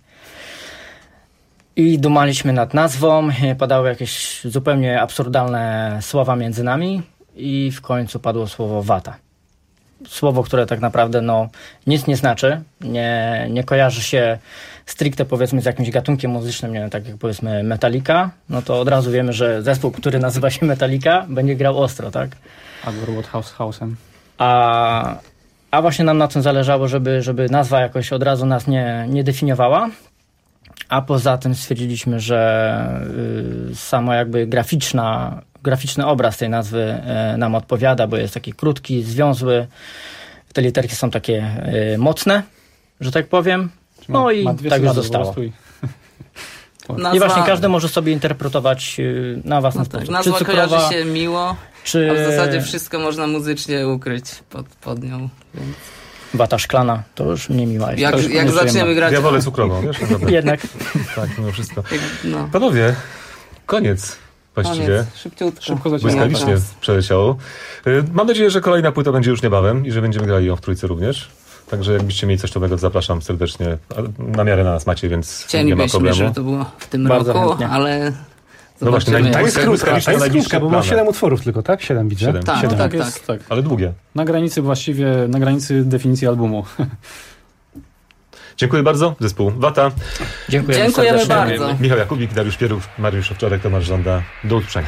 I dumaliśmy nad nazwą, padały jakieś zupełnie absurdalne słowa między nami i w końcu padło słowo wata. Słowo, które tak naprawdę no, nic nie znaczy, nie, nie kojarzy się stricte, powiedzmy, z jakimś gatunkiem muzycznym, nie wiem, tak jak powiedzmy Metallica, no to od razu wiemy, że zespół, który nazywa się Metallica, będzie grał ostro, tak? Albo Woodhouse House'em. A, a właśnie nam na tym zależało, żeby, żeby nazwa jakoś od razu nas nie, nie definiowała. A poza tym stwierdziliśmy, że y, samo jakby graficzna, graficzny obraz tej nazwy y, nam odpowiada, bo jest taki krótki, związły. Te literki są takie y, mocne, że tak powiem. No i tak już zostało. I... Nazwa... I właśnie każdy może sobie interpretować y, na własny no sposób. Tak, nazwa czy cukrowa, kojarzy się miło, czy... a w zasadzie wszystko można muzycznie ukryć pod, pod nią. Więc... Wata szklana, to już nie miła jest. Jak, jak zaczniemy grać... Ja wolę cukrową, wiesz? Jednak. Tak, mimo wszystko. No. Panowie, koniec właściwie. Koniec. Szybciutko. Szybko Błyskawicznie przeleciało. Mam nadzieję, że kolejna płyta będzie już niebawem i że będziemy grali ją w trójce również. Także jakbyście mieli coś nowego, zapraszam serdecznie. Na miarę na nas macie, więc nie ma problemu. żeby to było w tym Bardzo roku, chętnie. ale... No właśnie, To tak jest krótka, to jest krótka, bo ma siedem utworów tylko, tak? Siedem widzę. Siedem. Tak, Siedem. tak, jest, tak. tak. Ale długie. Na granicy właściwie, na granicy definicji albumu. Dziękuję bardzo. Zespół Wata. Dziękujemy, Dziękujemy serdecznie. bardzo. Michał Jakubik, Dariusz Pierów, Mariusz Owczarek, Tomasz Żąda. Do usłyszenia.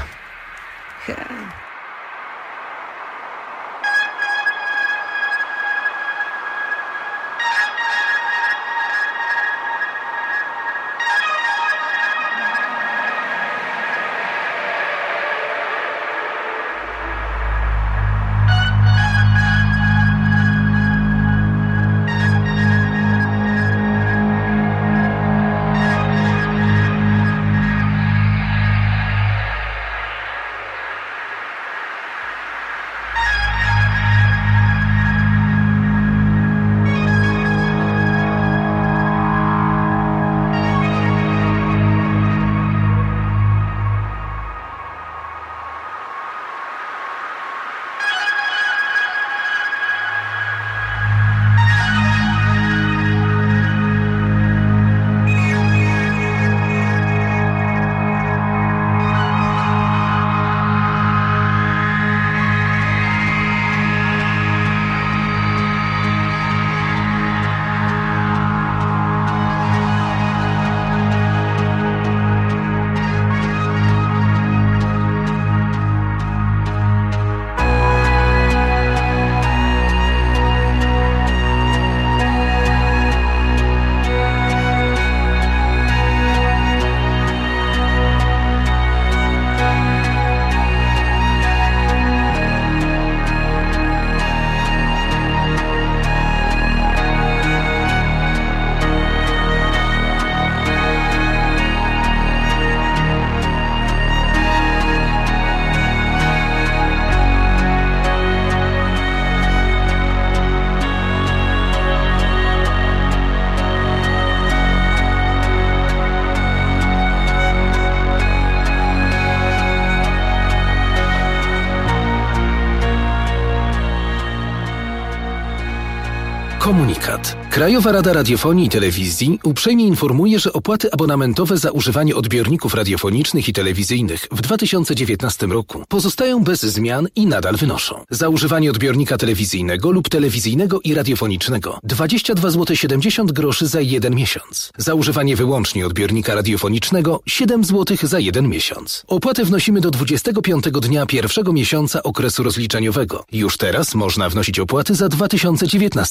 Komunikat. Krajowa Rada Radiofonii i Telewizji uprzejmie informuje, że opłaty abonamentowe za używanie odbiorników radiofonicznych i telewizyjnych w dwa tysiące dziewiętnastym roku pozostają bez zmian i nadal wynoszą. Za używanie odbiornika telewizyjnego lub telewizyjnego i radiofonicznego dwadzieścia dwa złote siedemdziesiąt groszy za jeden miesiąc. Za używanie wyłącznie odbiornika radiofonicznego siedem złotych za jeden miesiąc. Opłatę wnosimy do dwudziestego piątego dnia pierwszego miesiąca okresu rozliczeniowego. Już teraz można wnosić opłaty za dwa tysiące dziewiętnasty rok.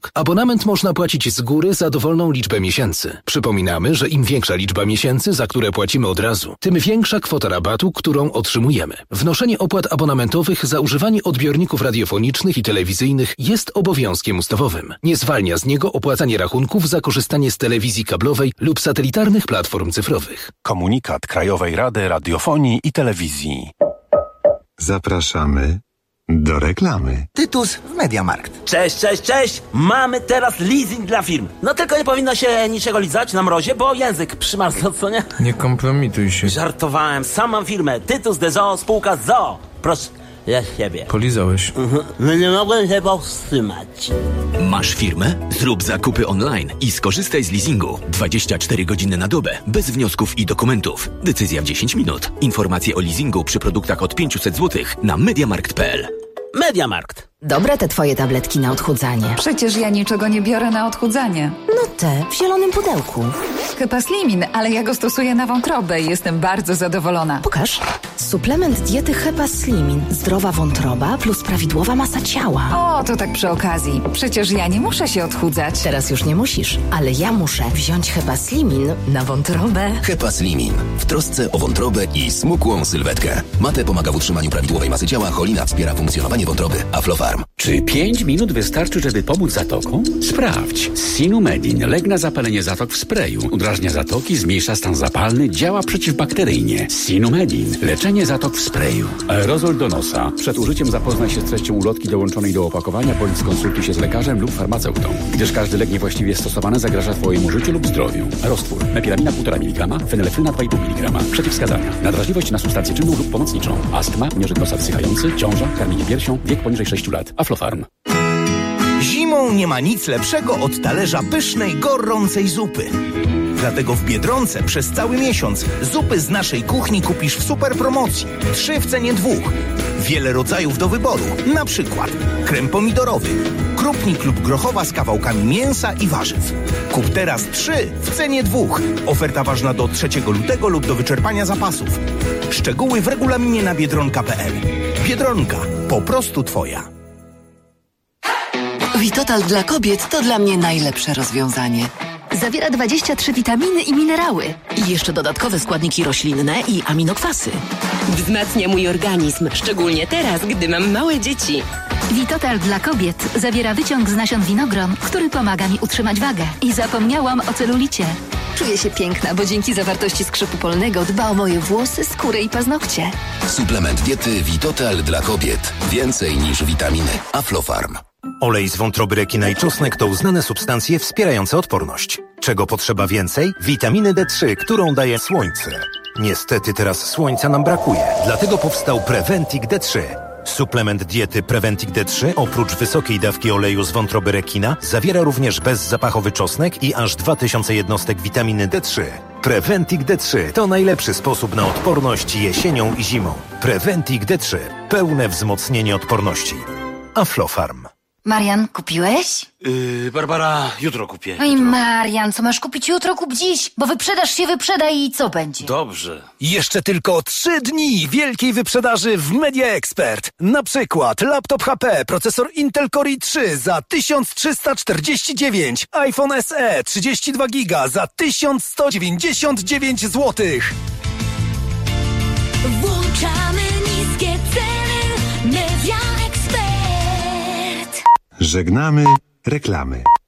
rok. Abonament można płacić z góry za dowolną liczbę miesięcy. Przypominamy, że im większa liczba miesięcy, za które płacimy od razu, tym większa kwota rabatu, którą otrzymujemy. Wnoszenie opłat abonamentowych za używanie odbiorników radiofonicznych i telewizyjnych jest obowiązkiem ustawowym. Nie zwalnia z niego opłacanie rachunków za korzystanie z telewizji kablowej lub satelitarnych platform cyfrowych. Komunikat Krajowej Rady Radiofonii i Telewizji. Zapraszamy do reklamy. Tytus w Mediamarkt. Cześć, cześć, cześć! Mamy teraz leasing dla firm. No tylko nie powinno się niczego lizać na mrozie, bo język przymarzł, co nie? Nie kompromituj się. Żartowałem, sam mam firmę. Tytus de Zoo, spółka z Zoo. Proszę, ja siebie. Polizałeś. Mhm. No nie mogłem się powstrzymać. Masz firmę? Zrób zakupy online i skorzystaj z leasingu. dwadzieścia cztery godziny na dobę, bez wniosków i dokumentów. Decyzja w dziesięć minut. Informacje o leasingu przy produktach od pięćset złotych na mediamarkt kropka p l. Mediamarkt. Dobre te twoje tabletki na odchudzanie. Przecież ja niczego nie biorę na odchudzanie. No te, w zielonym pudełku. Hepaslimin, ale ja go stosuję na wątrobę i jestem bardzo zadowolona. Pokaż. Suplement diety Hepaslimin. Zdrowa wątroba plus prawidłowa masa ciała. O, to tak przy okazji. Przecież ja nie muszę się odchudzać. Teraz już nie musisz, ale ja muszę wziąć Hepaslimin na wątrobę. Hepaslimin. W trosce o wątrobę i smukłą sylwetkę. Mate pomaga w utrzymaniu prawidłowej masy ciała, cholina wspiera funkcjonowanie wątroby. Aflofarm. Czy pięć minut wystarczy, żeby pomóc zatokom? Sprawdź. Sinumedin. Lek na zapalenie zatok w sprayu. Udrażnia zatoki, zmniejsza stan zapalny, działa przeciwbakteryjnie. Sinumedin. Leczenie zatok w sprayu. Aerozol do nosa. Przed użyciem zapoznaj się z treścią ulotki dołączonej do opakowania bądź skonsultuj się z lekarzem lub farmaceutą, gdyż każdy lek niewłaściwie stosowany zagraża twojemu życiu lub zdrowiu. Roztwór. Mepiramina półtora miligrama, fenylefryna dwa i pół miligrama. Przeciwwskazania. Nadrażliwość na substancję czynną lub pomocniczą. Astma, mierzyk nosa wsychający, ciąża, karmienie piersią, wiek poniżej sześciu lat. Aflofarm. Zimą nie ma nic lepszego od talerza pysznej, gorącej zupy. Dlatego w Biedronce przez cały miesiąc zupy z naszej kuchni kupisz w super promocji. Trzy w cenie dwóch. Wiele rodzajów do wyboru. Na przykład krem pomidorowy, krupnik lub grochowa z kawałkami mięsa i warzyw. Kup teraz trzy w cenie dwóch. Oferta ważna do trzeciego lutego lub do wyczerpania zapasów. Szczegóły w regulaminie na biedronka kropka p l. Biedronka. Po prostu twoja. Vitotal dla kobiet to dla mnie najlepsze rozwiązanie. Zawiera dwadzieścia trzy witaminy i minerały. I jeszcze dodatkowe składniki roślinne i aminokwasy. Wzmacnia mój organizm, szczególnie teraz, gdy mam małe dzieci. Vitotal dla kobiet zawiera wyciąg z nasion winogron, który pomaga mi utrzymać wagę. I zapomniałam o celulicie. Czuję się piękna, bo dzięki zawartości skrzypu polnego dba o moje włosy, skórę i paznokcie. Suplement diety Vitotal dla kobiet. Więcej niż witaminy. Aflofarm. Olej z wątroby rekina i czosnek to uznane substancje wspierające odporność. Czego potrzeba więcej? Witaminy D trzy, którą daje słońce. Niestety teraz słońca nam brakuje, dlatego powstał Preventic D trzy. Suplement diety Preventic D trzy oprócz wysokiej dawki oleju z wątroby rekina zawiera również bezzapachowy czosnek i aż dwa tysiące jednostek witaminy D trzy. Preventic D trzy to najlepszy sposób na odporność jesienią i zimą. Preventic D trzy. Pełne wzmocnienie odporności. Aflofarm. Marian, kupiłeś? Yy, Barbara, jutro kupię. Oj, Marian, co masz kupić jutro, kup dziś, bo wyprzedaż się wyprzeda i co będzie? Dobrze. Jeszcze tylko trzy dni wielkiej wyprzedaży w Media Expert. Na przykład laptop H P, procesor Intel Core i trzy za tysiąc trzysta czterdzieści dziewięć, iPhone S E trzydzieści dwa giga za tysiąc sto dziewięćdziesiąt dziewięć złotych. Włączamy niskie ceny. Media Expert. Żegnamy reklamy.